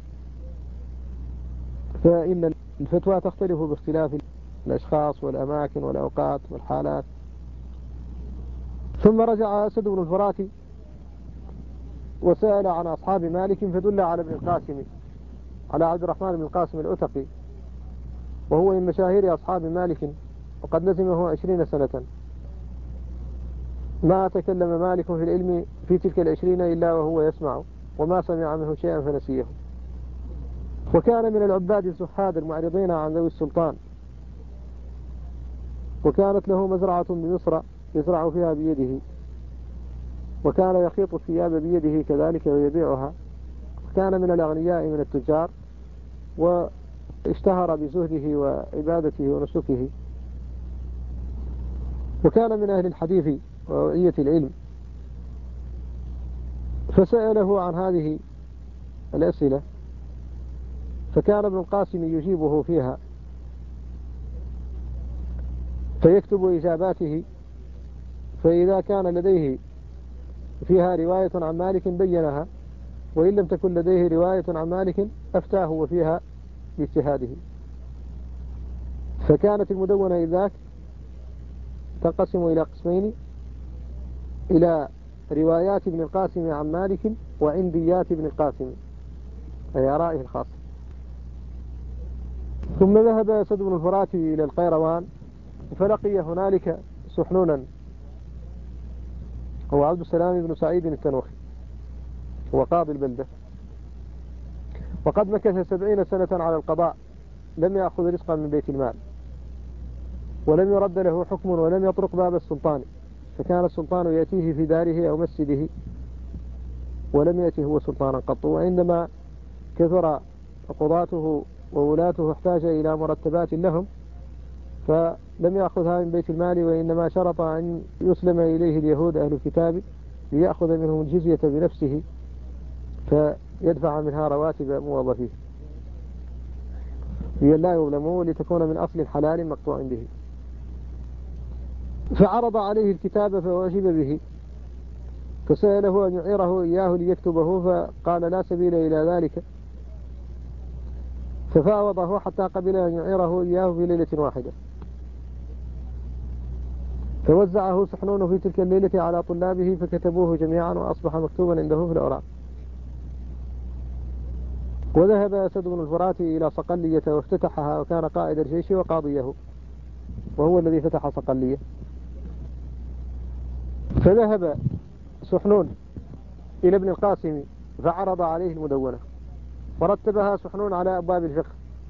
فإن الفتوى تختلف باختلاف الأشخاص والأماكن والأوقات والحالات. ثم رجع أسد بن الفرات وسأل عن أصحاب مالك فدل على ابن القاسم، على عبد الرحمن بن القاسم الأتقي، وهو من مشاهير أصحاب مالك، وقد لزمه 20 سنة. ما تكلم مالك في العلم في تلك 20 إلا وهو يسمع، وما سمع منه شيئا فنسيه. وكان من العباد الزهاد المعرضين عن ذوي السلطان، وكانت له مزرعة بمصر يزرع فيها بيده، وكان يخيط الثياب بيده كذلك ويبيعها. وكان من الأغنياء من التجار، واشتهر بزهده وعبادته ونسكه. وكان من أهل الحديث ووعية العلم، فسأله عن هذه الأسئلة، فكان ابن القاسم يجيبه فيها، فيكتب إجاباته، فإذا كان لديه فيها رواية عن مالك بينها، وإن لم تكن لديه رواية عن مالك أفتاه وفيها باجتهاده. فكانت المدونة إذاك تنقسم إلى قسمين: إلى روايات ابن القاسم عن مالك وعنديات ابن القاسم، أي آرائه الخاصة. ثم ذهب أسد بن الفرات إلى القيروان، فلقي هنالك سحنونا هو عبد السلام بن سعيد التنوخي، هو قاضي البلدة، وقد مكث 70 سنة على القضاء، لم يأخذ رزقا من بيت المال، ولم يرد له حكم، ولم يطرق باب السلطان، فكان السلطان يأتيه في داره أو مسجده، ولم يأته هو سلطانا قط. وعندما كثر قضاته وولاته احتاج إلى مرتبات لهم، فلم يأخذها من بيت المال، وإنما شرط أن يسلم إليه اليهود أهل الكتاب ليأخذ منهم الجزية بنفسه، فيدفع منها رواتب موظفيه لا يظلموا، لتكون من أصل حلال مقطوع به. فعرض عليه الكتاب فوجب به، فسأله أن يعيره إياه ليكتبه، فقال لا سبيل إلى ذلك، ففاوضه حتى قبل أن يعيره إياه في ليلة واحدة. فوزعه سحنون في تلك الليلة على طلابه، فكتبوه جميعا، وأصبح مكتوبا عنده في الأوراق. وذهب أسد بن الفرات إلى صقلية وافتتحها، وكان قائد الجيش وقاضيه. وهو الذي فتح صقلية. فذهب سحنون إلى ابن القاسم فعرض عليه المدونة، ورتبها سحنون على أبواب الفقه،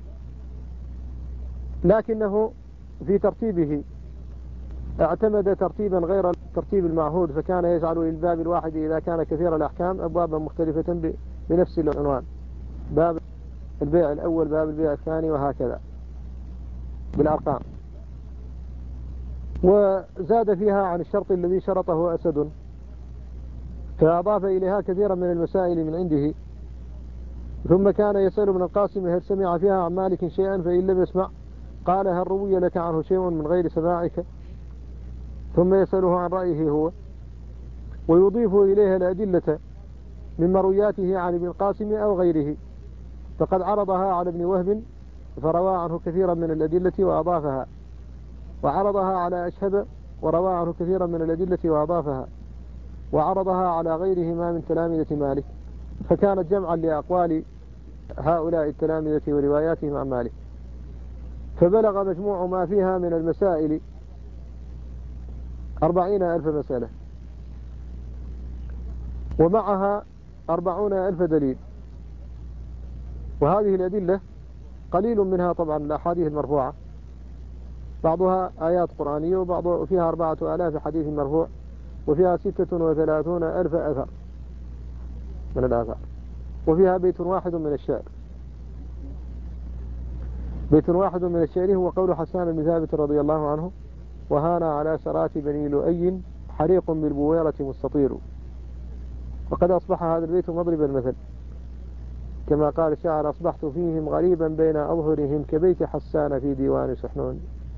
لكنه في ترتيبه اعتمد ترتيبا غير الترتيب المعهود، فكان يجعل للباب الواحد إذا كان كثير الأحكام أبوابا مختلفة بنفس العنوان، باب البيع الأول، باب البيع الثاني، وهكذا بالأرقام. وزاد فيها عن الشرط الذي شرطه أسد، فأضاف إليها كثيرا من المسائل من عنده. ثم كان يسأل ابن القاسم هل سمع فيها عن مالك شيئا، فإن لم يسمع قال هل روي لك عنه شيء من غير سماعك، ثم يسأله عن رأيه هو، ويضيف إليها الأدلة من مروياته عن ابن القاسم أو غيره، فقد عرضها على ابن وهب فروى عنه كثيرا من الأدلة وأضافها، وعرضها على أشهب وروى عنه كثيرا من الأدلة وأضافها، وعرضها على غيرهما من تلامذة مالك، فكانت جمعا لأقوال هؤلاء التلامذة ورواياتهم عن مالك. فبلغ مجموع ما فيها من المسائل 40,000 مسألة، ومعها 40,000 دليل. وهذه الأدلة قليل منها طبعا الأحاديث المرفوعة، بعضها آيات قرآنية، وفيها 4,000 حديث مرفوع، وفيها 36,000 أثر من الآثار، وفيها بيت واحد من الشعر. بيت واحد من الشعر هو قول حسان بن ثابت رضي الله عنه: وهان على سرات بني لؤي حريق بالبويرة مستطير. وقد أصبح هذا البيت مضرب المثل، كما قال الشاعر: أصبحت فيهم غريبا بين أظهرهم كبيت حسان في ديوان سحنون.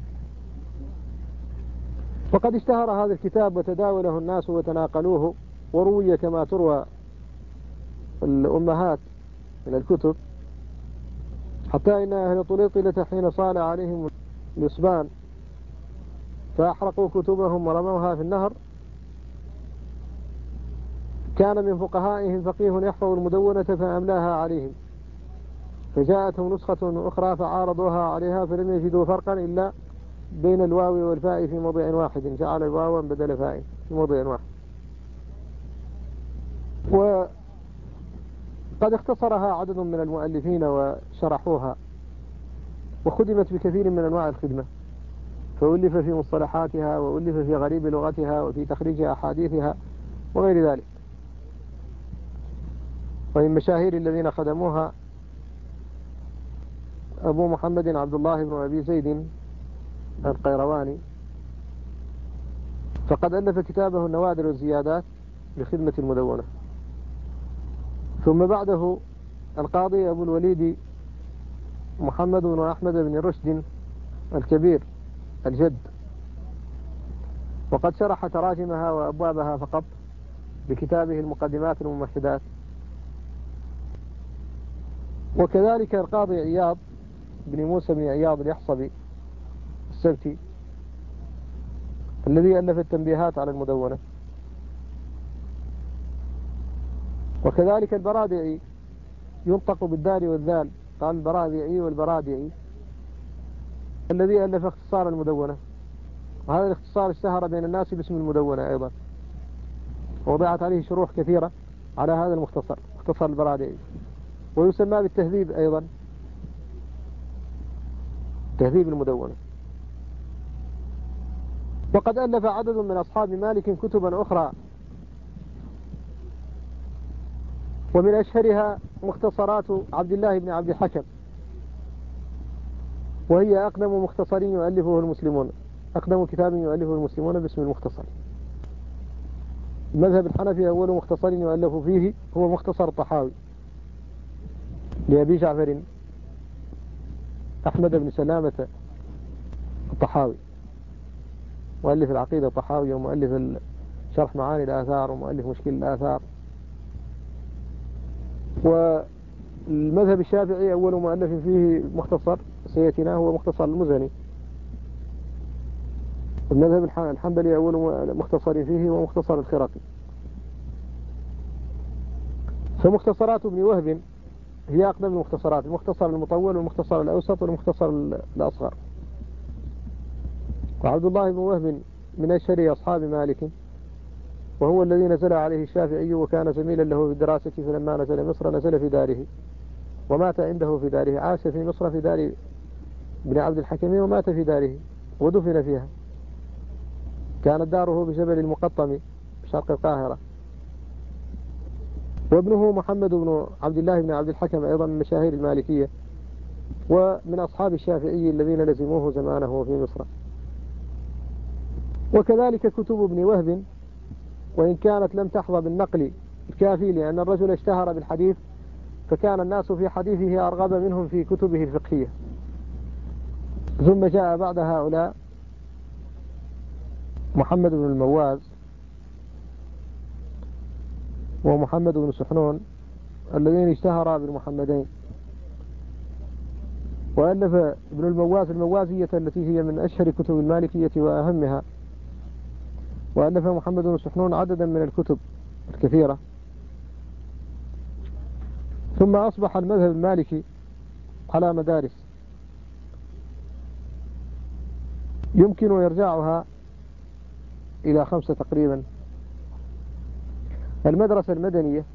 وقد اشتهر هذا الكتاب وتداوله الناس وتناقلوه، وروي كما تروى الأمهات من الكتب، حتى إن أهل طليطلة حين صال عليهم الإصبان فأحرقوا كتبهم ورموها في النهر، كان من فقهائهم فقيه يحفظ المدونة فأملاها عليهم، فجاءتهم نسخة أخرى فعارضوها عليها فلم يجدوا فرقا إلا بين الواو والفاء في موضع واحد، جعل الواو بدل فاء في موضع واحد. وقد اختصرها عدد من المؤلفين وشرحوها، وخدمت بكثير من أنواع الخدمة، فألف في مصطلحاتها، وألف في غريب لغتها، وفي تخريج أحاديثها وغير ذلك. ومن مشاهير الذين خدموها أبو محمد عبد الله بن أبي زيد القيرواني، فقد ألف كتابه النوادر والزيادات لخدمة المدونة. ثم بعده القاضي أبو الوليد محمد بن أحمد بن رشد الكبير الجد، وقد شرح تراجمها وأبوابها فقط بكتابه المقدمات الممهدات. وكذلك القاضي عياض بن موسى بن عياض اليحصبي السبتي الذي ألف التنبيهات على المدونة. وكذلك البرادعي، ينطق بالدال والذال، قال البرادعي والبرادعي، الذي ألف اختصار المدونة، وهذا الاختصار اشتهر بين الناس باسم المدونة أيضا، ووضعت عليه شروح كثيرة على هذا المختصر، مختصر البرادعي، ويسمى بالتهذيب أيضا، تهذيب المدونة. وقد ألف عدد من أصحاب مالك كتبا أخرى، ومن أشهرها مختصرات عبد الله بن عبد الحكم، وهي أقدم مختصر يؤلفه المسلمون، أقدم كتاب يؤلفه المسلمون باسم المختصر. المذهب الحنفي أول مختصر يؤلف فيه هو مختصر الطحاوي لأبي جعفر أحمد بن سلامة الطحاوي، مؤلف العقيدة الطحاوي، ومؤلف شرح معاني الآثار، ومؤلف مشكل الآثار. والمذهب الشافعي أول مؤلف فيه مختصر سيأتينا هو مختصر المزني. المذهب الحنبلي أول مختصر فيه هو مختصر الخرقي. فمختصرات ابن وهب هي أقدم المختصرات، المختصر المطول والمختصر الأوسط والمختصر الأصغر. وعبد الله بن وهب من أشهر أصحاب مالك، وهو الذي نزل عليه الشافعي وكان زميلا له في الدراسة، فلما نزل مصر نزل في داره ومات عنده في داره، عاش في مصر في دار ابن عبد الحكم ومات في داره ودفن فيها. كانت داره بجبل المقطم شرق القاهرة. وابنه محمد بن عبد الله بن عبد الحكم أيضا من مشاهير المالكية ومن أصحاب الشافعي الذين لزموه زمانه في مصر. وكذلك كتب ابن وهب، وإن كانت لم تحظى بالنقل الكافي، لأن الرجل اشتهر بالحديث فكان الناس في حديثه أرغب منهم في كتبه الفقهية. ثم جاء بعد هؤلاء محمد بن المواز ومحمد بن سحنون الذين اشتهرا بالمحمدين. وألف ابن المواز الموازية التي هي من أشهر كتب المالكية وأهمها، وألف محمد بن سحنون عددا من الكتب الكثيرة. ثم أصبح المذهب المالكي على مدارس يمكن يرجعها إلى 5 تقريبا. المدرسة المدنية،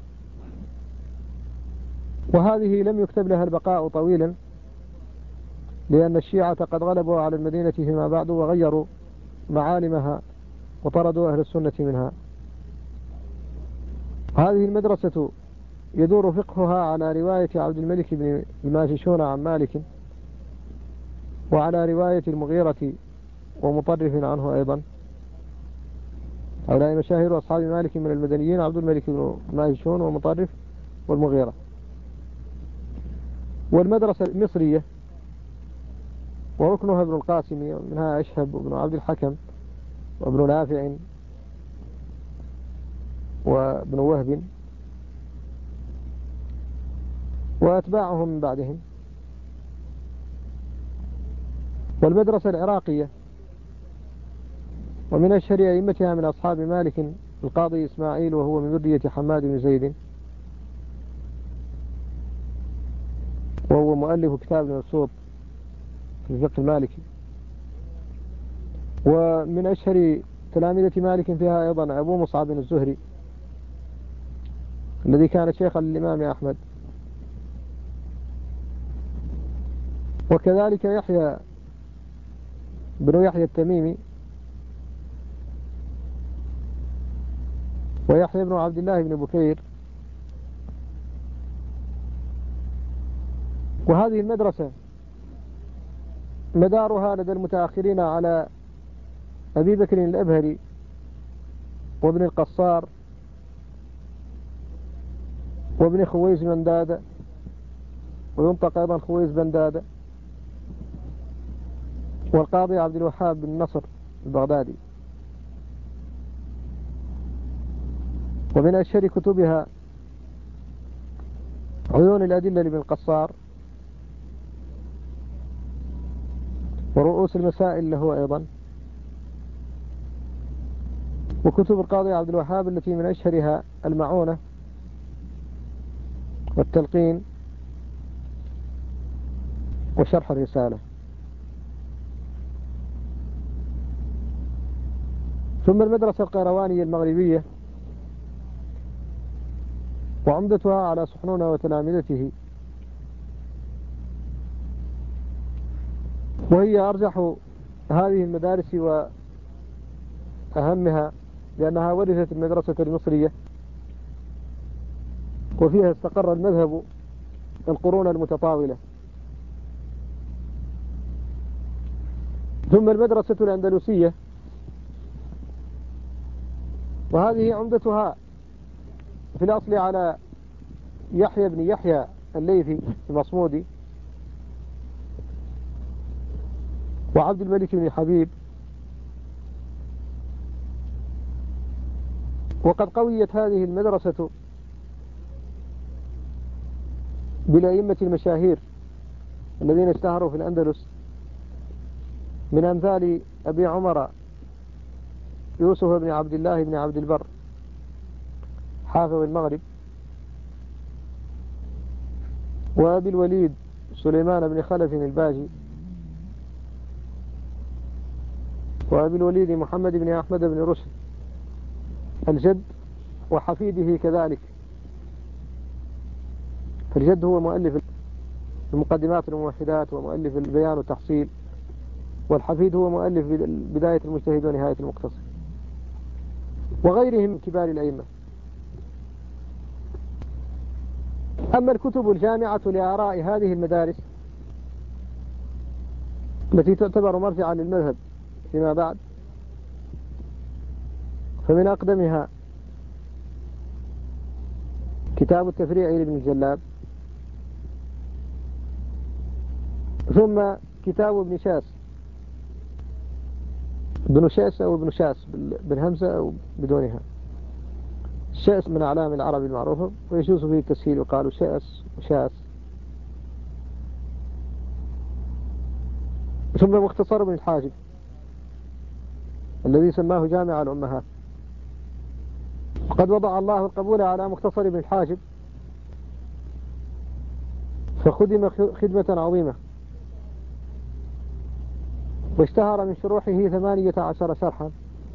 وهذه لم يكتب لها البقاء طويلا، لأن الشيعة قد غلبوا على المدينة فيما بعد وغيروا معالمها وطردوا أهل السنة منها. هذه المدرسة يدور فقهها على رواية عبد الملك بن الماجشون عن مالك، وعلى رواية المغيرة ومطرف عنه أيضا. هؤلاء مشاهير أصحاب مالك من المدنيين: عبد الملك بن الماجشون ومطرف والمغيرة. والمدرسة المصرية وركنها ابن القاسم، ومنها أشهب وابن عبد الحكم وابن نافع وابن وهب وأتباعهم من بعدهم. والمدرسة العراقية، ومن أشهر أئمتها من أصحاب مالك القاضي إسماعيل، وهو من ذرية حماد بن زيد، وهو مؤلف كتاب المبسوط في الفقه المالكي. ومن أشهر تلامذة مالك فيها أيضا أبو مصعب الزهري الذي كان شيخا للإمام أحمد. وكذلك يحيى بن يحيى التميمي، ويحيى بن عبد الله بن بكير. وهذه المدرسة مدارها لدى المتأخرين على أبي بكر الأبهري وابن القصار وابن خويز بن دادة، وينطق أيضا خويز بن دادة، والقاضي عبد الوهاب بن نصر البغدادي. ومن أشهر كتبها عيون الأدلة لابن القصار، ورؤوس المسائل له أيضا، وكتب القاضي عبد الوهاب التي من أشهرها المعونة والتلقين وشرح الرسالة. ثم المدرسة القيروانية المغربية، وعمدتها على سحنون وتلامذته، وهي أرجح هذه المدارس وأهمها، لأنها ورثت المدرسة المصرية، وفيها استقر المذهب القرون المتطاولة. ثم المدرسة الأندلسية، وهذه عمدتها في الأصل على يحيى بن يحيى الليثي المصمودي، وعبد الملك بن حبيب. وقد قويت هذه المدرسة بالأئمة المشاهير الذين اشتهروا في الأندلس، من أمثال أبي عمر يوسف بن عبد الله بن عبد البر حافظ المغرب، وأبي الوليد سليمان بن خلف الباجي، وأبي الوليد محمد بن أحمد بن رشد الجد، وحفيده كذلك. فالجد هو مؤلف المقدمات الموحدات ومؤلف البيان والتحصيل، والحفيد هو مؤلف بداية المجتهد ونهاية المقتصد، وغيرهم من كبار الأئمة. أما الكتب الجامعة لآراء هذه المدارس التي تعتبر مرجعا للمذهب فيما بعد، فمن أقدمها كتاب التفريع لابن الجلاب، ثم كتاب ابن شاس، ابن شاس أو ابن شاس بالهمزة أو بدونها. شاس من أعلام العرب المعروفة، ويجوز فيه التسهيل وقالوا شاس وشاس. ثم مختصر ابن الحاجب الذي سماه جامع الأمهات. وقد وضع الله القبول على مختصر ابن الحاجب، فخدم خدمة عظيمة، واشتهر من شروحه 18 شرحا،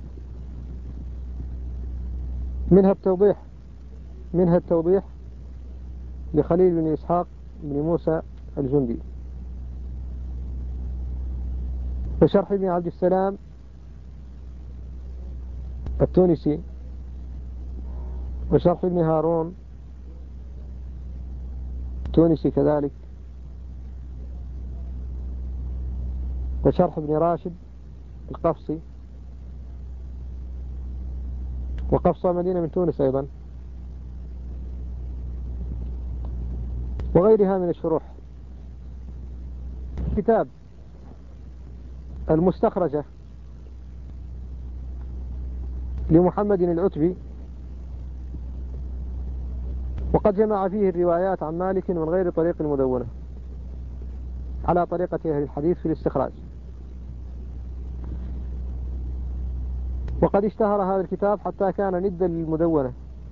منها التوضيح لخليل بن إسحاق بن موسى الجندي، وشرح ابن عبد السلام التونسي، وشرح ابن هارون التونسي كذلك، وشرح ابن راشد القفصي، وقفصة مدينة من تونس أيضا، وغيرها من الشروح. كتاب المستخرجة لمحمد العتبي، وقد جمع فيه الروايات عن مالك من غير طريق المدونة على طريقة أهل الحديث في الاستخراج. وقد اشتهر هذا الكتاب حتى كان ندا للمدونة،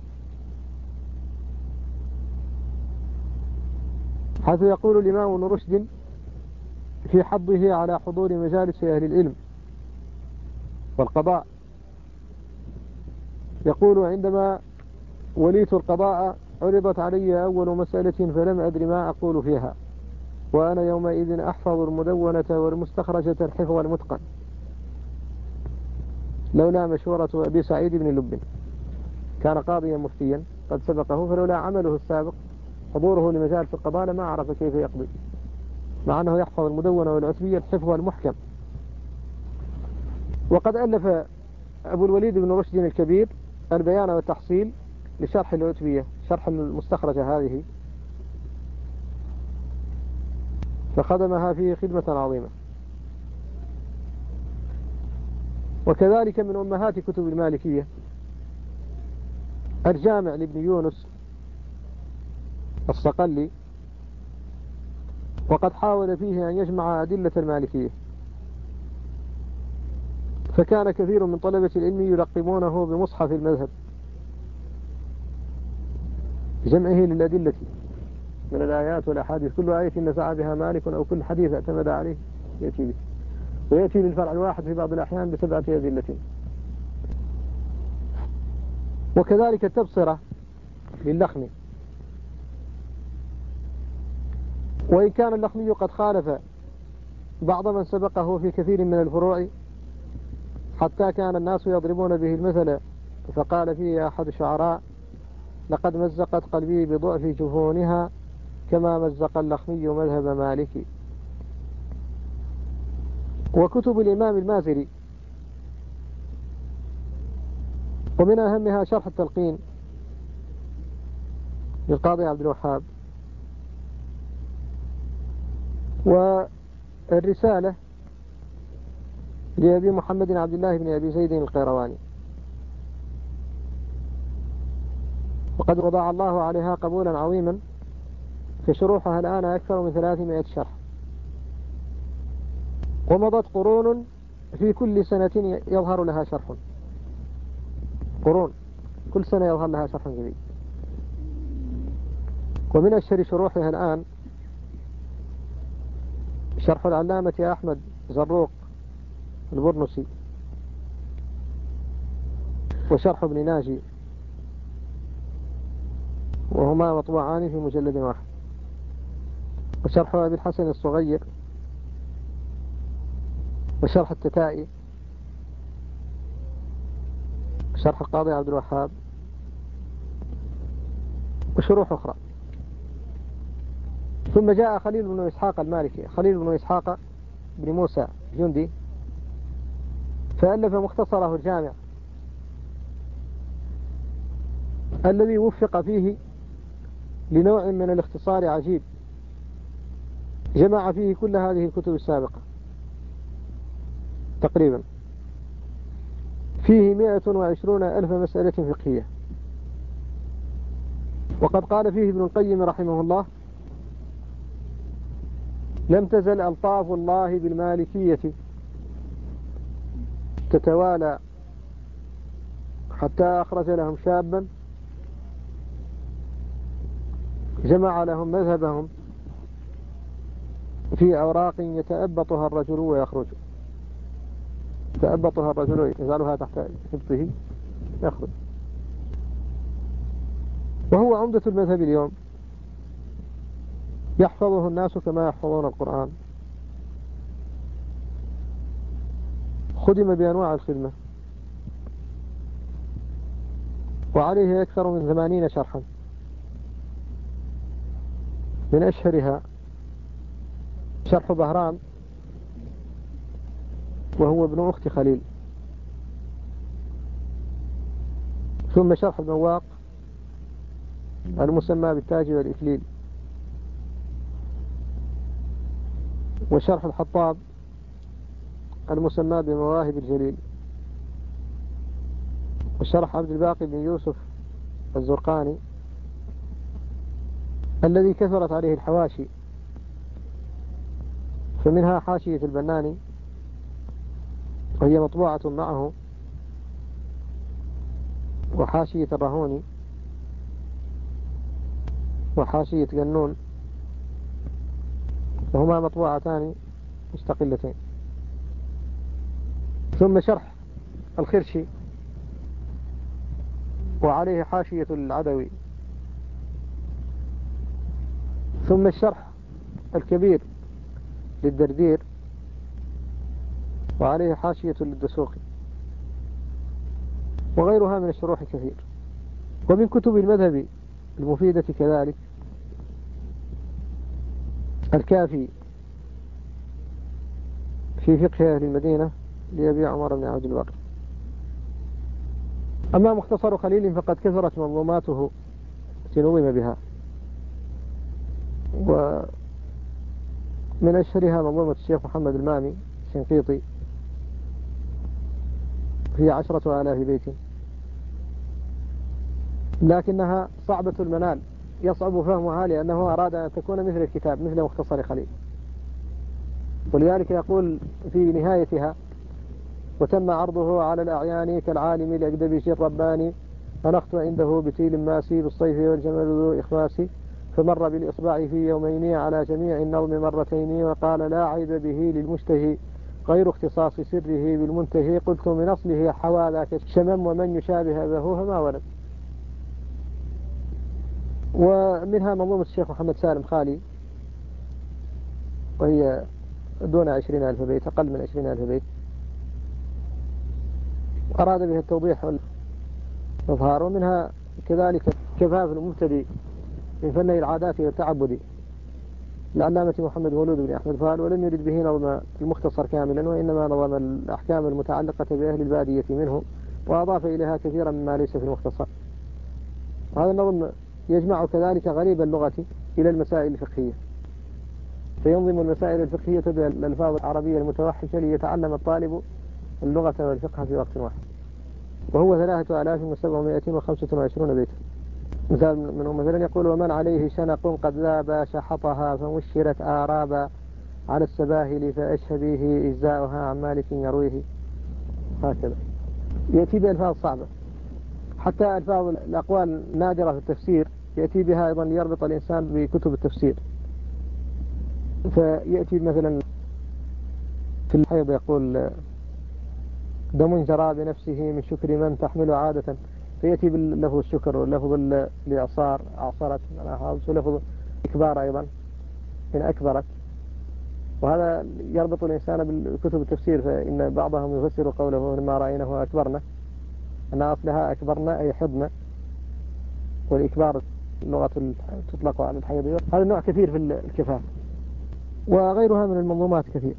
حيث يقول الإمام ابن رشد في حضه على حضور مجالس أهل العلم والقضاء، يقول: عندما وليت القضاء عرضت علي أول مسألة فلم أدر ما أقول فيها، وأنا يومئذ أحفظ المدونة والمستخرجة الحفظ المتقن، لولا مشورة أبي سعيد بن لب، كان قاضيا مفتيا قد سبقه، فلولا عمله السابق حضوره لمجالس القضاء لما عرف كيف يقضي، مع أنه يحفظ المدونة والعتبية الحفظ المحكم. وقد ألف أبو الوليد بن رشد الكبير البيان والتحصيل لشرح العتبية، شرح المستخرجة هذه، فخدمها فيه خدمة عظيمة. وكذلك من أمهات كتب المالكية الجامع لابن يونس الصقلي، وقد حاول فيه أن يجمع أدلة المالكية، فكان كثير من طلبة العلم يلقبونه بمصحف المذهب، جمعه للأدلة من الآيات والأحاديث، كل آية نزع بها مالك أو كل حديث اعتمد عليه يأتي به، ويأتي للفرع الواحد في بعض الأحيان بسبعة أدلة. وكذلك التبصرة للخمي، وإن كان اللخمي قد خالف بعض من سبقه في كثير من الفروع، حتى كان الناس يضربون به المثل، فقال فيه أحد الشعراء: لقد مزقت قلبي بضعف جفونها كما مزق اللخمي مذهب مالك. وكتب الإمام المازري، ومن أهمها شرح التلقين للقاضي عبد الوهاب، والرسالة لأبي محمد عبد الله بن أبي زيد القيرواني، وقد وضع الله عليها قبولا عظيما، فشروحها الآن أكثر من 300 شرح، ومضت قرون في كل سنة يظهر لها شرح، قرون كل سنة يظهر لها شرح جديد. ومن أشهر شروحها الآن شرح العلامة أحمد زروق البرنسي وشرح ابن ناجي، وهما مطبوعان في مجلد واحد. وشرح أبي الحسن الصغير، وشرح التتائي، وشرح القاضي عبد الوهاب، وشروح أخرى. ثم جاء خليل بن إسحاق المالكي، خليل بن إسحاق بن موسى جندي، فألف مختصره الجامع الذي وفق فيه لنوع من الاختصار عجيب، جمع فيه كل هذه الكتب السابقة تقريبا، فيه 120,000 مسألة فقهية. وقد قال فيه ابن القيم رحمه الله: لم تزل ألطاف الله بالمالكية تتوالى حتى أخرج لهم شابا جمع لهم مذهبهم في أوراق يتأبطها الرجل ويخرج، يتأبطها الرجل يجعلها تحت إبطه يخرج. وهو عمدة المذهب اليوم، يحفظه الناس كما يحفظون القرآن، خدم بأنواع الخدمة، وعليه أكثر من 80 شرحا، من أشهرها شرح بهرام وهو ابن أخت خليل، ثم شرح المواق المسمى بالتاج والإكليل، وشرح الحطاب المسمى بمواهب الجليل، وشرح عبد الباقي بن يوسف الزرقاني الذي كثرت عليه الحواشي، فمنها حاشية البناني وهي مطبوعة معه، وحاشية الرهوني، وحاشية جنون، وهما مطبوعتان مستقلتين. ثم شرح الخرشي وعليه حاشية العدوي، ثم الشرح الكبير للدردير وعليه حاشية للدسوقي، وغيرها من الشروح كثير. ومن كتب المذهب المفيدة كذلك الكافي في فقه أهل المدينة لأبي عمر بن عبد البر. أما مختصر خليل فقد كثرت منظوماته تنظم بها، ومن أشهرها منظومة الشيخ محمد المامي الشنقيطي، هي 10,000 بيت، لكنها صعبة المنال، يصعب فهمها لأنه أراد أن تكون مثل الكتاب، مثل مختصر خليل، ولذلك يقول في نهايتها: وتم عرضه على الأعيان كالعالم الأكدبيش الرباني، فنخت عنده بتيل ماسي بالصيف والجمل ذو إخماسي، فمر بالإصبع في يومين على جميع النظم مرتين، وقال: لا عيب به للمشتهي غير اختصاص سره بالمنتهي، قلت من أصله حوى ذاك الشمم، ومن يشابه ذهو فما ولد. ومنها منظومة الشيخ محمد سالم خالي، وهي دون 20,000 بيت، أقل من 20,000 بيت، أراد به التوضيح والإظهار. ومنها كذلك كفاف المبتدئ من فني العادات والتعبد العلامة محمد مولود بن أحمد فال، ولم يرد به نظم المختصر كاملا، وإنما نظم الأحكام المتعلقة بأهل البادية منه، وأضاف إليها كثيرا مما ليس في المختصر. وهذا النظم يجمع كذلك غريب اللغة إلى المسائل الفقهية، فينظم المسائل الفقهية بالألفاظ العربية المتوحشة ليتعلم الطالب اللغة والفقه في وقت واحد. وهو 3,725 بيتا. مثال منهم مثلا يقول: ومن عليه شنق قد ذاب شحطها، فمشرت آرابا على السباهل، فأشهبيه إجزاؤها عن مالك يرويه. هكذا يأتي بألفاظ صعبة، حتى ألفاظ الأقوال النادرة في التفسير يأتي بها أيضا ليربط الإنسان بكتب التفسير. فيأتي مثلا في الحيض يقول: دم جرى بنفسه من شكر من تحمل عادة، فيأتي باللفظ الشكر واللفظ الإعصار أعصرت ولفظ إكبار أيضا إن أكبرت. وهذا يربط الإنسان بالكتب التفسير، فإن بعضهم يفسر قوله لما رأيناه أكبرنا أن أصلها أكبرنا أي حضنا، والإكبار اللغة تطلق على الحيض. هذا النوع كثير في الكفاف، وغيرها من المنظومات كثير.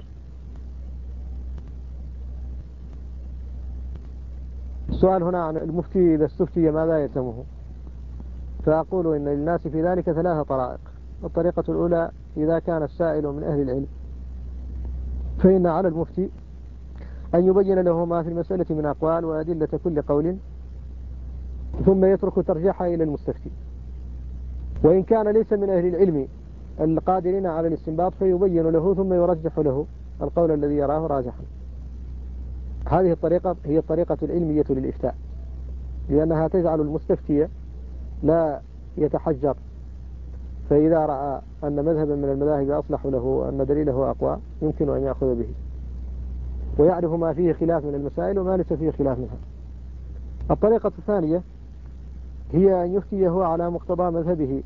السؤال هنا عن المفتي إذا استفتي ماذا يلزمه؟ فأقول إن للناس في ذلك ثلاثة طرائق. الطريقة الأولى إذا كان السائل من أهل العلم فإن على المفتي أن يبين له ما في المسألة من أقوال وأدلة كل قول، ثم يترك ترجيحها إلى المستفتي. وإن كان ليس من أهل العلم القادرين على الاستنباط فيبين له ثم يرجح له القول الذي يراه راجحا. هذه الطريقة هي الطريقة العلمية للإفتاء، لأنها تجعل المستفتي لا يتحجر، فإذا رأى أن مذهبا من المذاهب أصلح له وأن دليله أقوى يمكن أن يأخذ به، ويعرف ما فيه خلاف من المسائل وما ليس فيه خلاف منها. الطريقة الثانية هي أن يفتي هو على مقتضى مذهبه،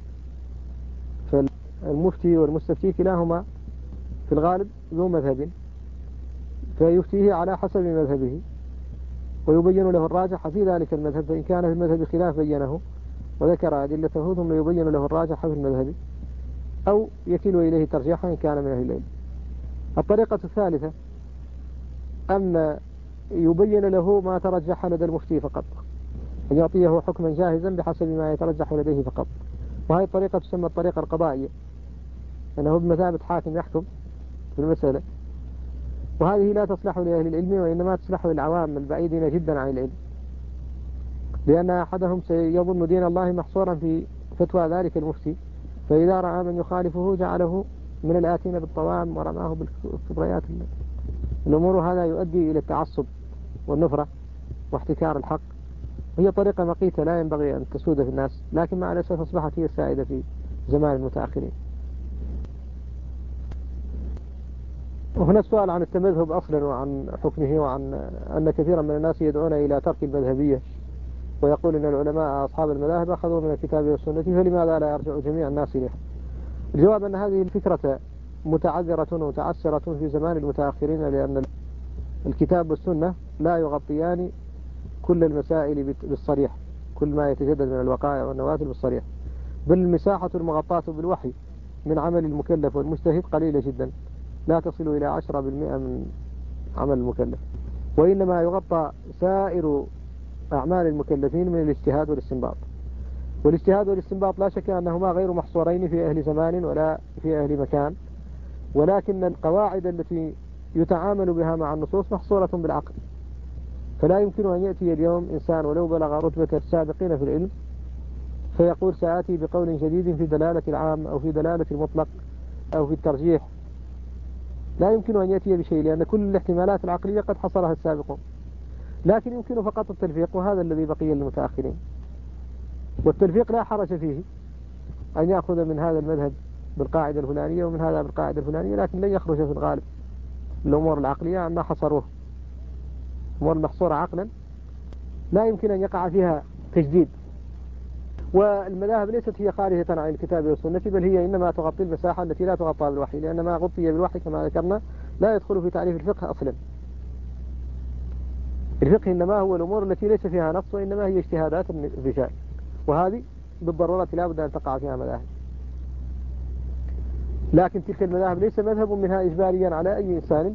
فالمفتي والمستفتي كلاهما في الغالب ذو مذهب، فيفتيه على حسب مذهبه ويبين له الراجح في ذلك المذهب، فإن كان في المذهب خلاف بينه وذكر أدلته ثم يبين له الراجح في المذهب، أو يكيل إليه ترجيحا إن كان من أهل العلم. الطريقة الثالثة أن يبين له ما ترجح لدى المفتي فقط، أن يعطيه حكما جاهزا بحسب ما يترجح لديه فقط. وهذه الطريقة تسمى الطريقة القضائية، أنه بمثابة حاكم يحكم في المسألة، وهذه لا تصلح لأهل العلم وإنما تصلح للعوام البعيدين جدا عن العلم، لأن أحدهم سيظن دين الله محصورا في فتوى ذلك المفتي، فإذا رأى من يخالفه جعله من الآتين بالطوام ورماه بالكبريات الأمور. هذا يؤدي إلى التعصب والنفرة واحتكار الحق. هي طريقة مقيتة لا ينبغي أن تسود في الناس، لكن مع الأسف أصبحت هي السائدة في زمان المتأخرين. وهنا السؤال عن التمذهب أصلا وعن حكمه، وعن أن كثيرا من الناس يدعون إلى ترك المذهبية ويقول أن العلماء أصحاب المذاهب أخذوا من الكتاب والسنة، فلماذا لا يرجع جميع الناس إليها؟ الجواب أن هذه الفكرة متعذرة ومتعسرة في زمان المتأخرين، لأن الكتاب والسنة لا يغطيان كل المسائل بالصريح، كل ما يتجدد من الوقائع والنوازل بالصريح، بل المساحة المغطاة بالوحي من عمل المكلف والمجتهد قليلة جدا، لا تصل إلى 10% من عمل المكلف، وإنما يغطى سائر أعمال المكلفين من الاجتهاد والاستنباط. والاجتهاد والاستنباط لا شك أنهما غير محصورين في أهل زمان ولا في أهل مكان، ولكن القواعد التي يتعامل بها مع النصوص محصورة بالعقل. فلا يمكن أن يأتي اليوم إنسان ولو بلغ رتبة السابقين في العلم فيقول سآتي بقول جديد في دلالة العام أو في دلالة المطلق أو في الترجيح. لا يمكن أن يأتي بشيء، لأن كل الاحتمالات العقلية قد حصرها السابقون، لكن يمكن فقط التلفيق، وهذا الذي بقي للمتأخرين. والتلفيق لا حرج فيه، أن يأخذ من هذا المذهب بالقاعدة الفلانية ومن هذا بالقاعدة الفلانية، لكن لن يخرج في الغالب الأمور العقلية عما حصروه. الأمور المحصورة عقلا لا يمكن أن يقع فيها تجديد. والمذاهب ليست هي خارجة عن الكتاب والسنة، بل هي إنما تغطي المساحة التي لا تغطى بالوحي، لأن ما غطي بالوحي كما ذكرنا لا يدخل في تعريف الفقه أصلا. الفقه إنما هو الأمور التي ليس فيها نص، وإنما هي اجتهادات الرجال، وهذه بالضرورة لا بد أن تقع فيها مذاهب. لكن تلك المذاهب ليس مذهب منها إجباريا على أي إنسان،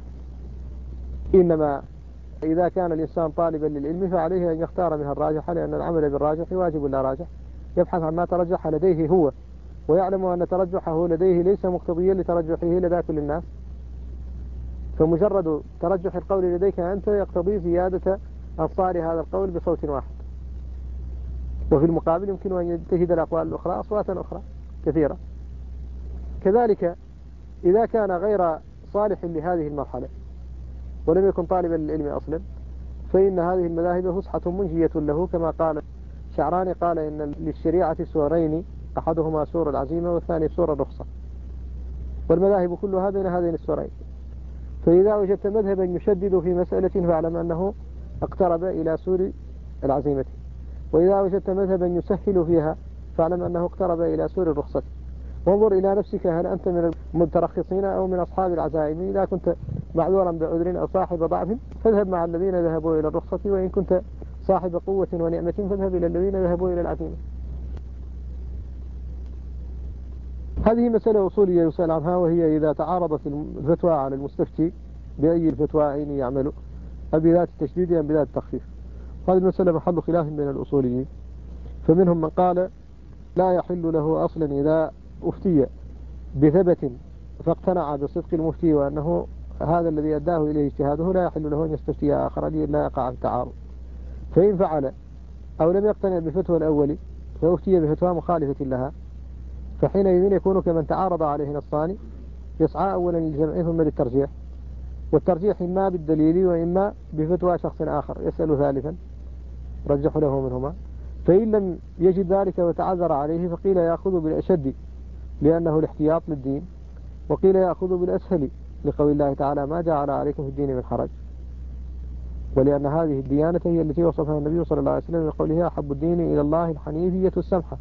إنما إذا كان الإنسان طالبا للعلم فعليه أن يختار منها الراجح، لأن العمل بالراجح واجب لا راجح، يبحث عن ما ترجح لديه هو، ويعلم أن ترجحه لديه ليس مقتضيا لترجحه لدى كل الناس، فمجرد ترجح القول لديك أنت يقتضي زيادة أنصار هذا القول بصوت واحد، وفي المقابل يمكن أن يجتهد الأقوال الأخرى أصواتا أخرى كثيرة. كذلك إذا كان غير صالح لهذه المرحلة ولم يكن طالبا للعلم أصلا، فإن هذه المذاهب فسحة منجية له، كما قال شعراني، قال إن للشريعة سورين، أحدهما سور العزيمة والثاني سور الرخصة، والمذاهب كلها بين هذين السورين. فإذا وجدت مذهبا يشدد في مسألة فاعلم أنه اقترب إلى سور العزيمة، وإذا وجدت مذهبا يسهل فيها فاعلم أنه اقترب إلى سور الرخصة. وانظر إلى نفسك، هل أنت من المترخصين أو من أصحاب العزائم؟ إذا كنت معذورا بعذر أو صاحب ضعف فاذهب مع الذين ذهبوا إلى الرخصة، وإن كنت صاحب قوة ونعمة فاذهب إلى الذين ذهبوا إلى العزيمة. هذه مسألة أصولية يسأل عنها، وهي إذا تعارضت الفتوى على المستفتي بأي الفتوائين يعمل، بذات التشديد أم بذات التخفيف. هذه المسألة محل خلاف بين الأصوليين، فمنهم من قال لا يحل له أصلا إذا أفتي بثبت فاقتنع بصدق المفتي وأنه هذا الذي أداه إليه اجتهاده، لا يحل له أن يستفتي آخر لا يقع في التعارض. فإن فعل أو لم يقتنع بفتوى الأول فأفتي بفتوى مخالفة لها، فحينئذ يكون كمن تعارض عليه نصان يسعى أولا للجمع ثم للترجيح، والترجيح إما بالدليل وإما بفتوى شخص آخر يسأل ثالثا رجح له منهما. فإن لم يجد ذلك وتعذر عليه فقيل يأخذ بالأشد لأنه الاحتياط للدين، وقيل يأخذ بالأسهل لقول الله تعالى ما جعل عليكم في الدين من حرج، ولأن هذه الديانة هي التي وصفها النبي صلى الله عليه وسلم بقوله أحب الدين إلى الله الحنيفية السمحة.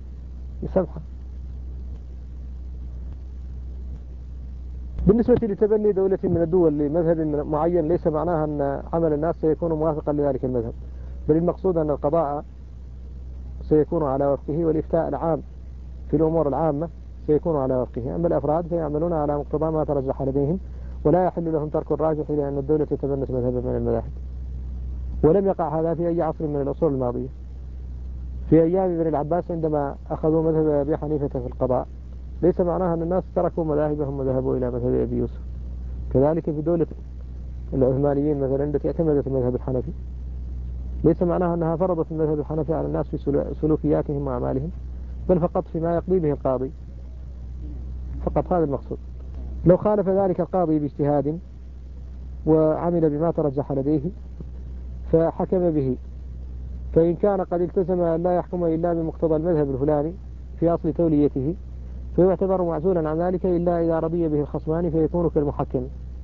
بالنسبة لتبني دولة من الدول لمذهب معين ليس معناها أن عمل الناس سيكون موافقا لذلك المذهب، بل المقصود أن القضاء سيكون على وفقه، والإفتاء العام في الأمور العامة سيكون على وفقه. أما الأفراد فيعملون على مقتضى ما ترجح لديهم، ولا يحل لهم ترك الراجح لأن الدولة تتبنت مذهبا من المذاهب. ولم يقع هذا في أي عصر من العصور الماضية. في أيام ابن العباس عندما أخذوا مذهب أبي حنيفة في القضاء ليس معناها أن الناس تركوا مذاهبهم وذهبوا إلى مذهب أبي يوسف. كذلك في دولة العثمانيين مثلا التي اعتمدت المذهب الحنفي ليس معناها أنها فرضت المذهب الحنفي على الناس في سلوكياتهم وأعمالهم، بل فقط فيما يقضي به القاضي، فقط هذا المقصود. لو خالف ذلك القاضي باجتهاد وعمل بما ترجح لديه فحكم به، فإن كان قد التزم أن لا يحكم إلا بمقتضى المذهب الفلاني في أصل توليته فيعتبر معزولا عن ذلك إلا إذا رضي به الخصمان فيكون كالمحكم.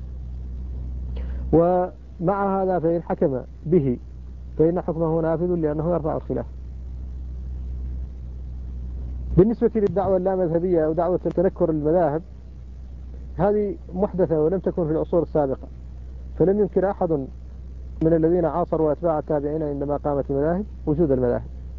ومع هذا فإن حكم به فإن حكمه نافذ لأنه يرفع الخلاف. بالنسبة للدعوة اللامذهبية أو دعوة تنكر المذاهب، هذه محدثة ولم تكن في العصور السابقة، فلم ينكر أحد من الذين عاصروا أتباع التابعين عندما قامت المذاهب وجود المذاهب،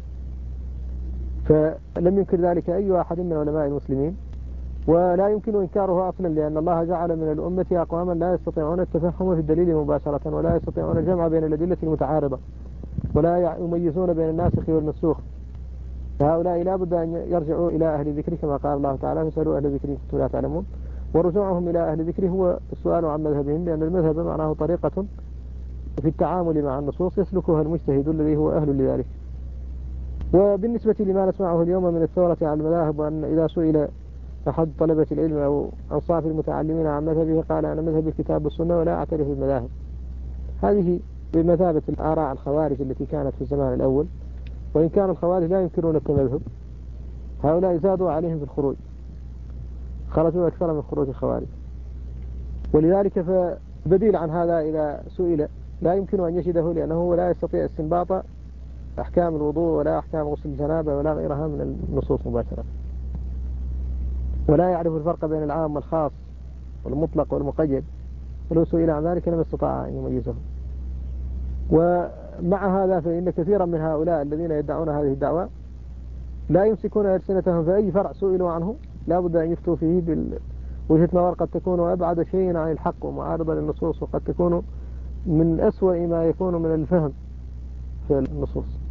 فلم ينكر ذلك أي أحد من علماء المسلمين، ولا يمكن إنكاره أصلا، لأن الله جعل من الأمة أقواما لا يستطيعون التفهم في الدليل مباشرة، ولا يستطيعون الجمع بين الأدلة المتعارضة، ولا يميزون بين الناسخ والمنسوخ. فهؤلاء لا بد أن يرجعوا إلى أهل الذكر كما قال الله تعالى فاسألوا أهل الذكر كنتم لا تعلمون. ورجوعهم إلى أهل الذكر هو السؤال عن مذهبهم، لأن المذهب معناه طريقة في التعامل مع النصوص يسلكها المجتهد الذي هو أهل لذلك. وبالنسبة لما نسمعه اليوم من الثورة على المذاهب، وأن إذا سئل أحد طلبة العلم أو أنصاف المتعلمين عن مذهبه قال أنا مذهب الكتاب والسنة ولا أعترف بالمذاهب، هذه بمثابة الآراء الخوارج التي كانت في الزمان الأول، وإن كان الخوارج لا ينكرون التمذهب، هؤلاء زادوا عليهم في الخروج، خرجوا أكثر من خروج الخوارج. ولذلك فبديل عن هذا إذا سئل لا يمكن أن يجده، لأنه لا يستطيع استنباط أحكام الوضوء ولا أحكام غسل الجنابة ولا غيرها من النصوص مباشرة، ولا يعرف الفرق بين العام والخاص والمطلق والمقيد، ولو سئل عن ذلك لم يستطاع أن يميزه. ومع هذا فإن كثيرا من هؤلاء الذين يدعون هذه الدعوة لا يمسكون ألسنتهم في أي فرع سئلوا عنه لا بد أن يفتوا فيه بوجهة نظر قد تكون أبعد شيء عن الحق ومعارضة للنصوص، وقد تكون من أسوأ ما يكون من الفهم في النصوص.